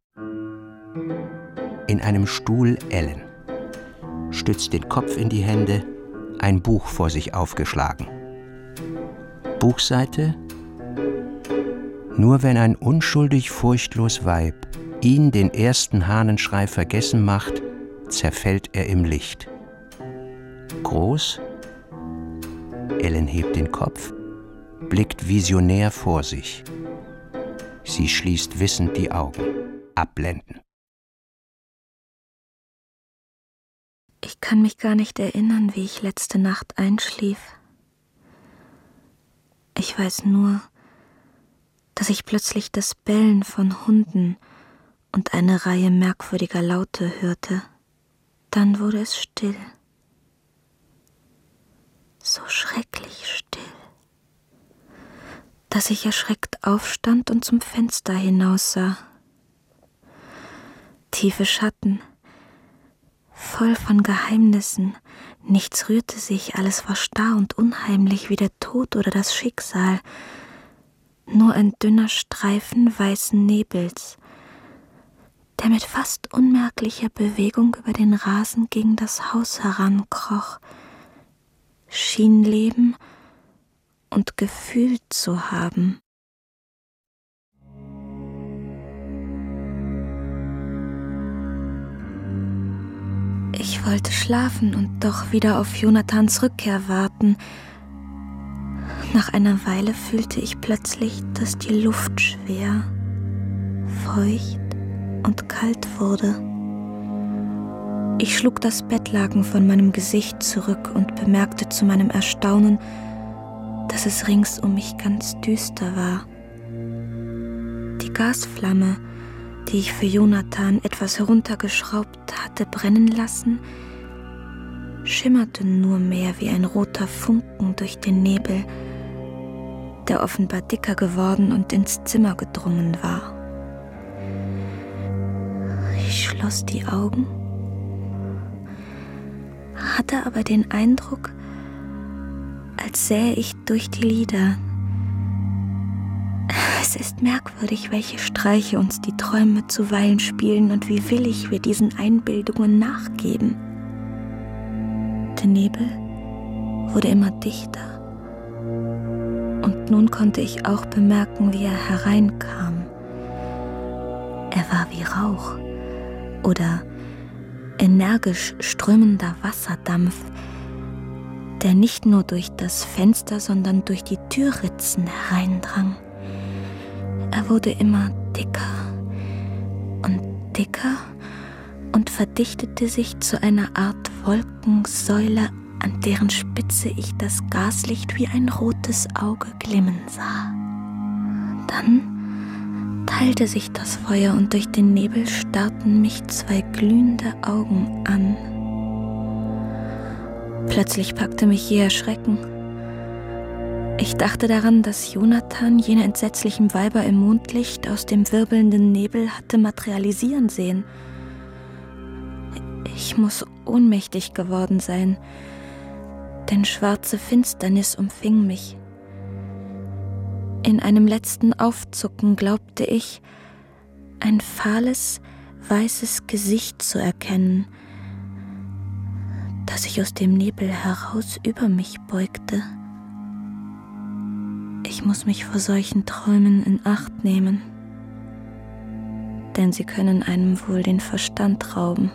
In einem Stuhl Ellen. Stützt den Kopf in die Hände, ein Buch vor sich aufgeschlagen. Buchseite: Nur wenn ein unschuldig furchtlos Weib ihn den ersten Hahnenschrei vergessen macht, zerfällt er im Licht. Groß: Ellen hebt den Kopf, blickt visionär vor sich. Sie schließt wissend die Augen. Abblenden. Ich kann mich gar nicht erinnern, wie ich letzte Nacht einschlief. Ich weiß nur, dass ich plötzlich das Bellen von Hunden und eine Reihe merkwürdiger Laute hörte. Dann wurde es still. So schrecklich still, dass ich erschreckt aufstand und zum Fenster hinaussah. Tiefe Schatten, voll von Geheimnissen, nichts rührte sich, alles war starr und unheimlich wie der Tod oder das Schicksal. Nur ein dünner Streifen weißen Nebels, der mit fast unmerklicher Bewegung über den Rasen gegen das Haus herankroch, schien Leben und Gefühl zu haben. Ich wollte schlafen und doch wieder auf Jonathans Rückkehr warten. Nach einer Weile fühlte ich plötzlich, dass die Luft schwer, feucht und kalt wurde. Ich schlug das Bettlaken von meinem Gesicht zurück und bemerkte zu meinem Erstaunen, dass es rings um mich ganz düster war. Die Gasflamme, die ich für Jonathan etwas heruntergeschraubt hatte brennen lassen, schimmerte nur mehr wie ein roter Funken durch den Nebel, der offenbar dicker geworden und ins Zimmer gedrungen war. Ich schloss die Augen hatte aber den Eindruck, als sähe ich durch die Lider. Es ist merkwürdig, welche Streiche uns die Träume zuweilen spielen und wie willig wir diesen Einbildungen nachgeben. Der Nebel wurde immer dichter. Und nun konnte ich auch bemerken, wie er hereinkam. Er war wie Rauch oder energisch strömender Wasserdampf, der nicht nur durch das Fenster, sondern durch die Türritzen hereindrang. Er wurde immer dicker und dicker und verdichtete sich zu einer Art Wolkensäule, an deren Spitze ich das Gaslicht wie ein rotes Auge glimmen sah. Dann teilte sich das Feuer und durch den Nebel starrten mich zwei glühende Augen an. Plötzlich packte mich jäher Schrecken. Ich dachte daran, dass Jonathan jene entsetzlichen Weiber im Mondlicht aus dem wirbelnden Nebel hatte materialisieren sehen. Ich muss ohnmächtig geworden sein, denn schwarze Finsternis umfing mich. In einem letzten Aufzucken glaubte ich, ein fahles, weißes Gesicht zu erkennen, das sich aus dem Nebel heraus über mich beugte. Ich muss mich vor solchen Träumen in Acht nehmen, denn sie können einem wohl den Verstand rauben.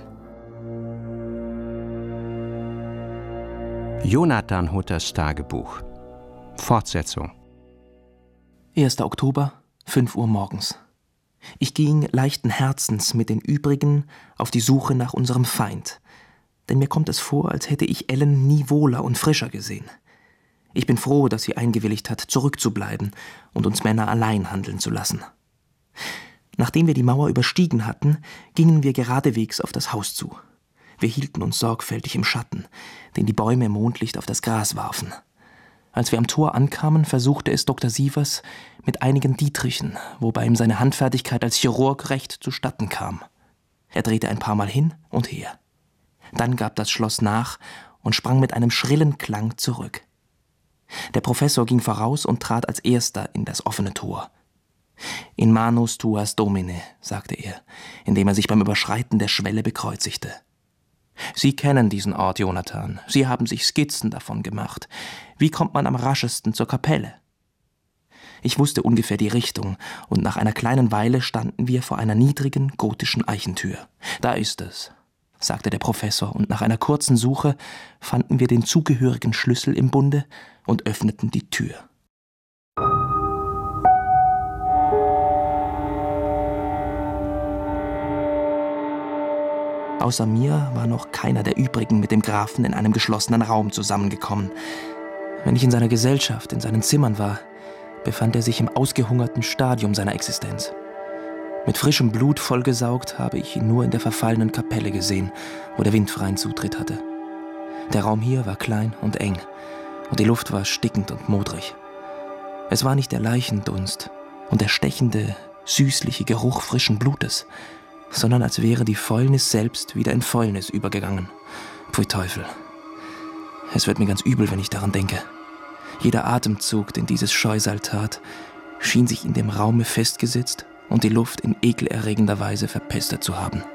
Jonathan Hutters Tagebuch. Fortsetzung. erster Oktober, fünf Uhr morgens. Ich ging leichten Herzens mit den übrigen auf die Suche nach unserem Feind, denn mir kommt es vor, als hätte ich Ellen nie wohler und frischer gesehen. Ich bin froh, dass sie eingewilligt hat, zurückzubleiben und uns Männer allein handeln zu lassen. Nachdem wir die Mauer überstiegen hatten, gingen wir geradewegs auf das Haus zu. Wir hielten uns sorgfältig im Schatten, den die Bäume im Mondlicht auf das Gras warfen. Als wir am Tor ankamen, versuchte es Doktor Sievers mit einigen Dietrichen, wobei ihm seine Handfertigkeit als Chirurg recht zustatten kam. Er drehte ein paar Mal hin und her. Dann gab das Schloss nach und sprang mit einem schrillen Klang zurück. Der Professor ging voraus und trat als erster in das offene Tor. In manus tuas Domine, sagte er, indem er sich beim Überschreiten der Schwelle bekreuzigte. Sie kennen diesen Ort, Jonathan. Sie haben sich Skizzen davon gemacht. Wie kommt man am raschesten zur Kapelle? Ich wusste ungefähr die Richtung, und nach einer kleinen Weile standen wir vor einer niedrigen, gotischen Eichentür. Da ist es, sagte der Professor, und nach einer kurzen Suche fanden wir den zugehörigen Schlüssel im Bunde und öffneten die Tür. Außer mir war noch keiner der übrigen mit dem Grafen in einem geschlossenen Raum zusammengekommen. Wenn ich in seiner Gesellschaft, in seinen Zimmern war, befand er sich im ausgehungerten Stadium seiner Existenz. Mit frischem Blut vollgesaugt habe ich ihn nur in der verfallenen Kapelle gesehen, wo der Wind freien Zutritt hatte. Der Raum hier war klein und eng, und die Luft war stickend und modrig. Es war nicht der Leichendunst und der stechende, süßliche Geruch frischen Blutes, sondern als wäre die Fäulnis selbst wieder in Fäulnis übergegangen. Pfui Teufel. Es wird mir ganz übel, wenn ich daran denke. Jeder Atemzug, den dieses Scheusal tat, schien sich in dem Raume festgesetzt und die Luft in ekelerregender Weise verpestet zu haben.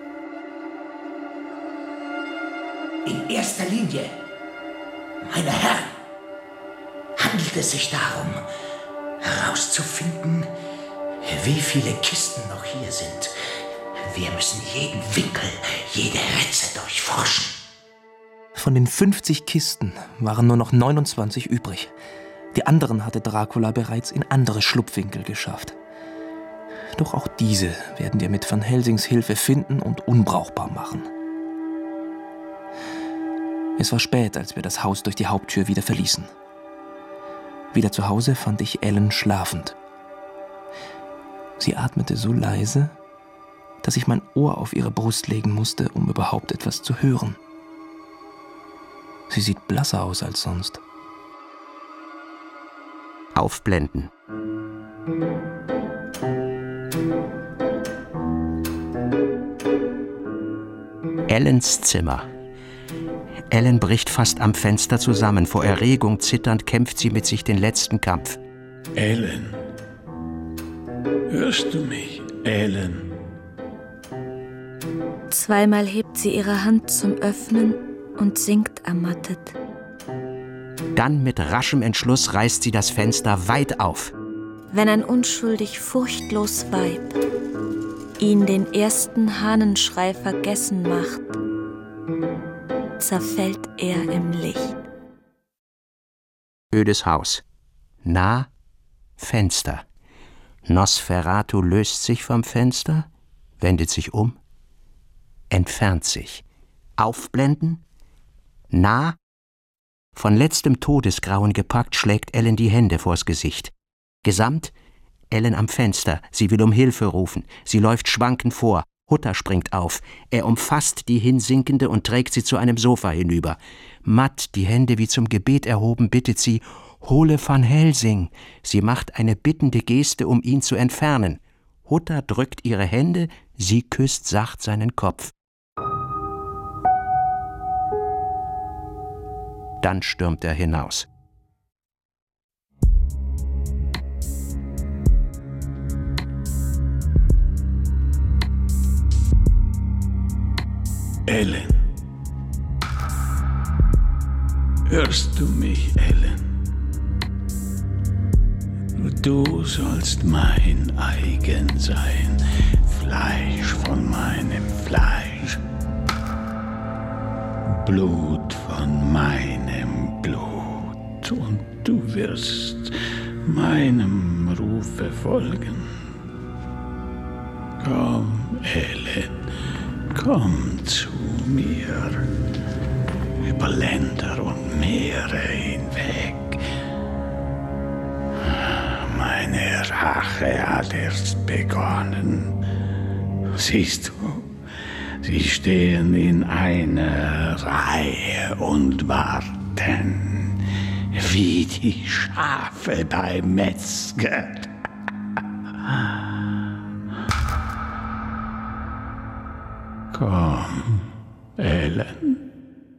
In erster Linie, meine Herren, handelt es sich darum, herauszufinden, wie viele Kisten noch hier sind. Wir müssen jeden Winkel, jede Ritze durchforschen. Von den fünfzig Kisten waren nur noch neunundzwanzig übrig. Die anderen hatte Dracula bereits in andere Schlupfwinkel geschafft. Doch auch diese werden wir mit Van Helsings Hilfe finden und unbrauchbar machen. Es war spät, als wir das Haus durch die Haupttür wieder verließen. Wieder zu Hause fand ich Ellen schlafend. Sie atmete so leise, dass ich mein Ohr auf ihre Brust legen musste, um überhaupt etwas zu hören. Sie sieht blasser aus als sonst. Aufblenden. Ellens Zimmer. Ellen bricht fast am Fenster zusammen. Vor Erregung zitternd kämpft sie mit sich den letzten Kampf. Ellen, hörst du mich, Ellen? Zweimal hebt sie ihre Hand zum Öffnen und sinkt ermattet. Dann mit raschem Entschluss reißt sie das Fenster weit auf. Wenn ein unschuldig furchtlos Weib ihn den ersten Hahnenschrei vergessen macht, zerfällt er im Licht. Ödes Haus. Nah, Fenster. Nosferatu löst sich vom Fenster, wendet sich um, entfernt sich. Aufblenden, nah. Von letztem Todesgrauen gepackt schlägt Ellen die Hände vors Gesicht. Gesamt, Ellen am Fenster, sie will um Hilfe rufen. Sie läuft schwankend vor. Hutter springt auf. Er umfasst die Hinsinkende und trägt sie zu einem Sofa hinüber. Matt, die Hände wie zum Gebet erhoben, bittet sie, hole Van Helsing. Sie macht eine bittende Geste, um ihn zu entfernen. Hutter drückt ihre Hände, sie küsst sacht seinen Kopf. Dann stürmt er hinaus. Ellen. Hörst du mich, Ellen? Du sollst mein eigen sein, Fleisch von meinem Fleisch, Blut von meinem Blut, und du wirst meinem Rufe folgen. Komm, Ellen. Komm zu mir, über Länder und Meere hinweg. Meine Rache hat erst begonnen. Siehst du, sie stehen in einer Reihe und warten, wie die Schafe beim Metzger. Komm, Ellen.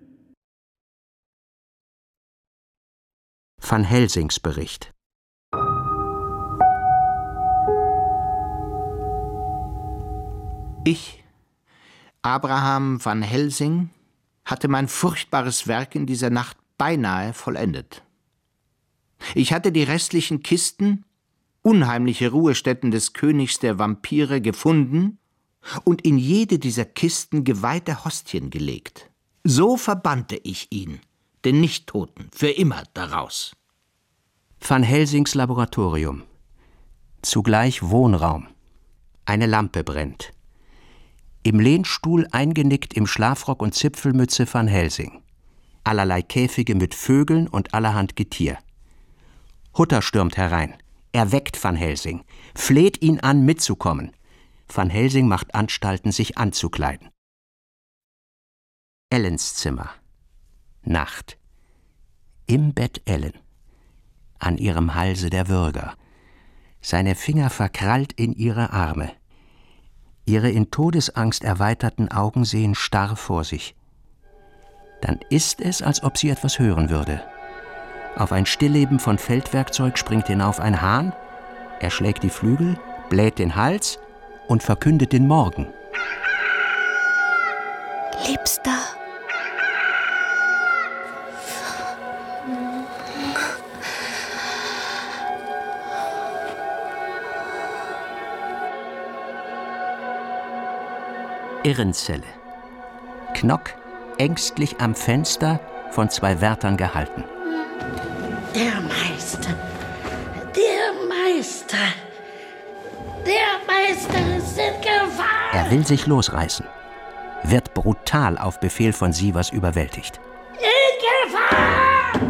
Van Helsings Bericht. Ich, Abraham van Helsing, hatte mein furchtbares Werk in dieser Nacht beinahe vollendet. Ich hatte die restlichen Kisten, unheimliche Ruhestätten des Königs der Vampire, gefunden und in jede dieser Kisten geweihte Hostien gelegt. So verbannte ich ihn, den Nichttoten, für immer daraus. Van Helsings Laboratorium. Zugleich Wohnraum. Eine Lampe brennt. Im Lehnstuhl eingenickt im Schlafrock und Zipfelmütze Van Helsing. Allerlei Käfige mit Vögeln und allerhand Getier. Hutter stürmt herein. Er weckt Van Helsing, fleht ihn an, mitzukommen. Van Helsing macht Anstalten, sich anzukleiden. Ellens Zimmer. Nacht. Im Bett Ellen. An ihrem Halse der Würger. Seine Finger verkrallt in ihre Arme. Ihre in Todesangst erweiterten Augen sehen starr vor sich. Dann ist es, als ob sie etwas hören würde. Auf ein Stillleben von Feldwerkzeug springt hinauf ein Hahn, er schlägt die Flügel, bläht den Hals und verkündet den Morgen. Liebster. Irrenzelle. Knock, ängstlich am Fenster, von zwei Wärtern gehalten. Der Meister, der Meister, der Meister ist in Gefahr. Er will sich losreißen, wird brutal auf Befehl von Sievers überwältigt. In Gefahr!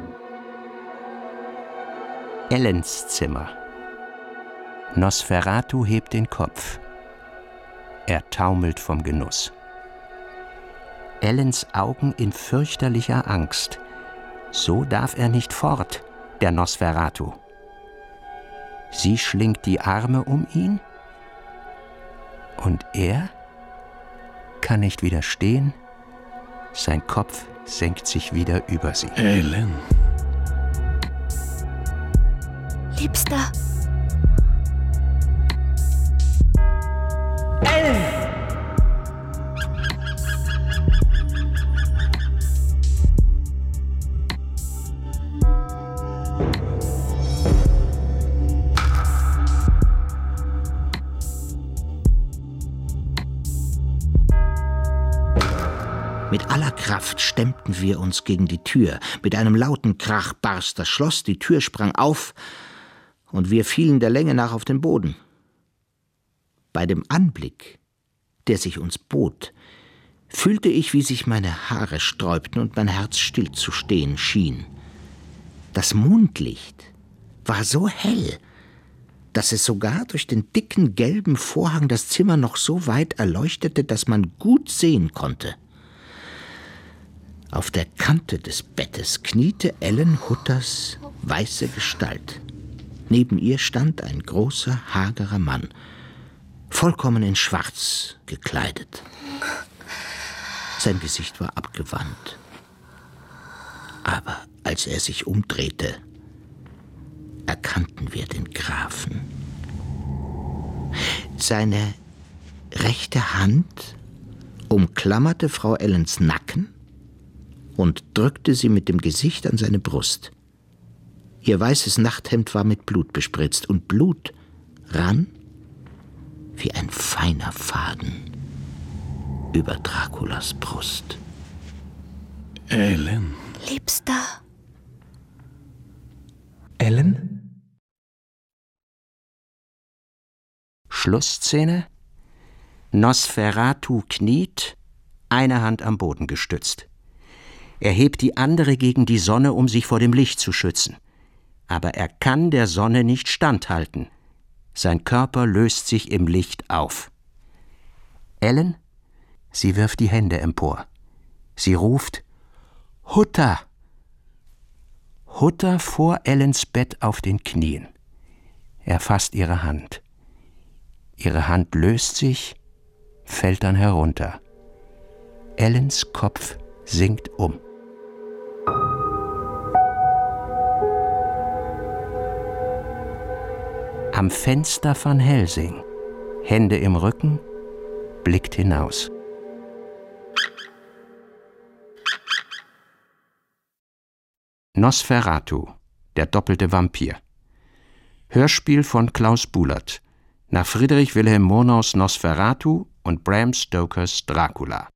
Ellens Zimmer. Nosferatu hebt den Kopf. Er taumelt vom Genuss. Ellens Augen in fürchterlicher Angst. So darf er nicht fort, der Nosferatu. Sie schlingt die Arme um ihn und er kann nicht widerstehen, sein Kopf senkt sich wieder über sie. Ellen. Liebster. Ellen! Mit aller Kraft stemmten wir uns gegen die Tür. Mit einem lauten Krach barst das Schloss, die Tür sprang auf und wir fielen der Länge nach auf den Boden. Bei dem Anblick, der sich uns bot, fühlte ich, wie sich meine Haare sträubten und mein Herz still zu stehen schien. Das Mondlicht war so hell, dass es sogar durch den dicken gelben Vorhang das Zimmer noch so weit erleuchtete, dass man gut sehen konnte. Auf der Kante des Bettes kniete Ellen Hutters weiße Gestalt. Neben ihr stand ein großer, hagerer Mann, vollkommen in Schwarz gekleidet. Sein Gesicht war abgewandt. Aber als er sich umdrehte, erkannten wir den Grafen. Seine rechte Hand umklammerte Frau Ellens Nacken und drückte sie mit dem Gesicht an seine Brust. Ihr weißes Nachthemd war mit Blut bespritzt, und Blut rann wie ein feiner Faden über Draculas Brust. Ellen. Liebster. Ellen? Schlussszene: Nosferatu kniet, eine Hand am Boden gestützt. Er hebt die andere gegen die Sonne, um sich vor dem Licht zu schützen. Aber er kann der Sonne nicht standhalten. Sein Körper löst sich im Licht auf. Ellen? Sie wirft die Hände empor. Sie ruft: Hutter! Hutter vor Ellens Bett auf den Knien. Er fasst ihre Hand. Ihre Hand löst sich, fällt dann herunter. Ellens Kopf sinkt um. Am Fenster Van Helsing, Hände im Rücken, blickt hinaus. Nosferatu, der doppelte Vampir. Hörspiel von Klaus Buhlert, nach Friedrich Wilhelm Murnaus Nosferatu und Bram Stokers Dracula.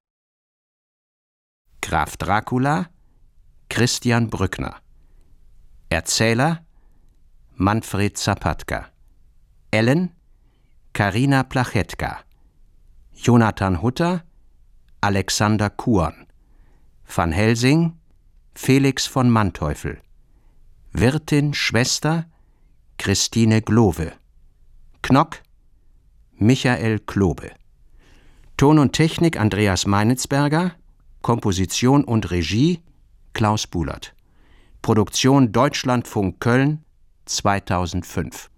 Graf Dracula, Christian Brückner. Erzähler, Manfred Zapatka. Ellen, Karina Plachetka. Jonathan Hutter, Alexander Kuhn. Van Helsing, Felix von Manteuffel. Wirtin, Schwester, Christine Glove. Knock, Michael Klobe. Ton und Technik Andreas Meinitzberger. Komposition und Regie Klaus Buhlert. Produktion Deutschlandfunk Köln zweitausendfünf.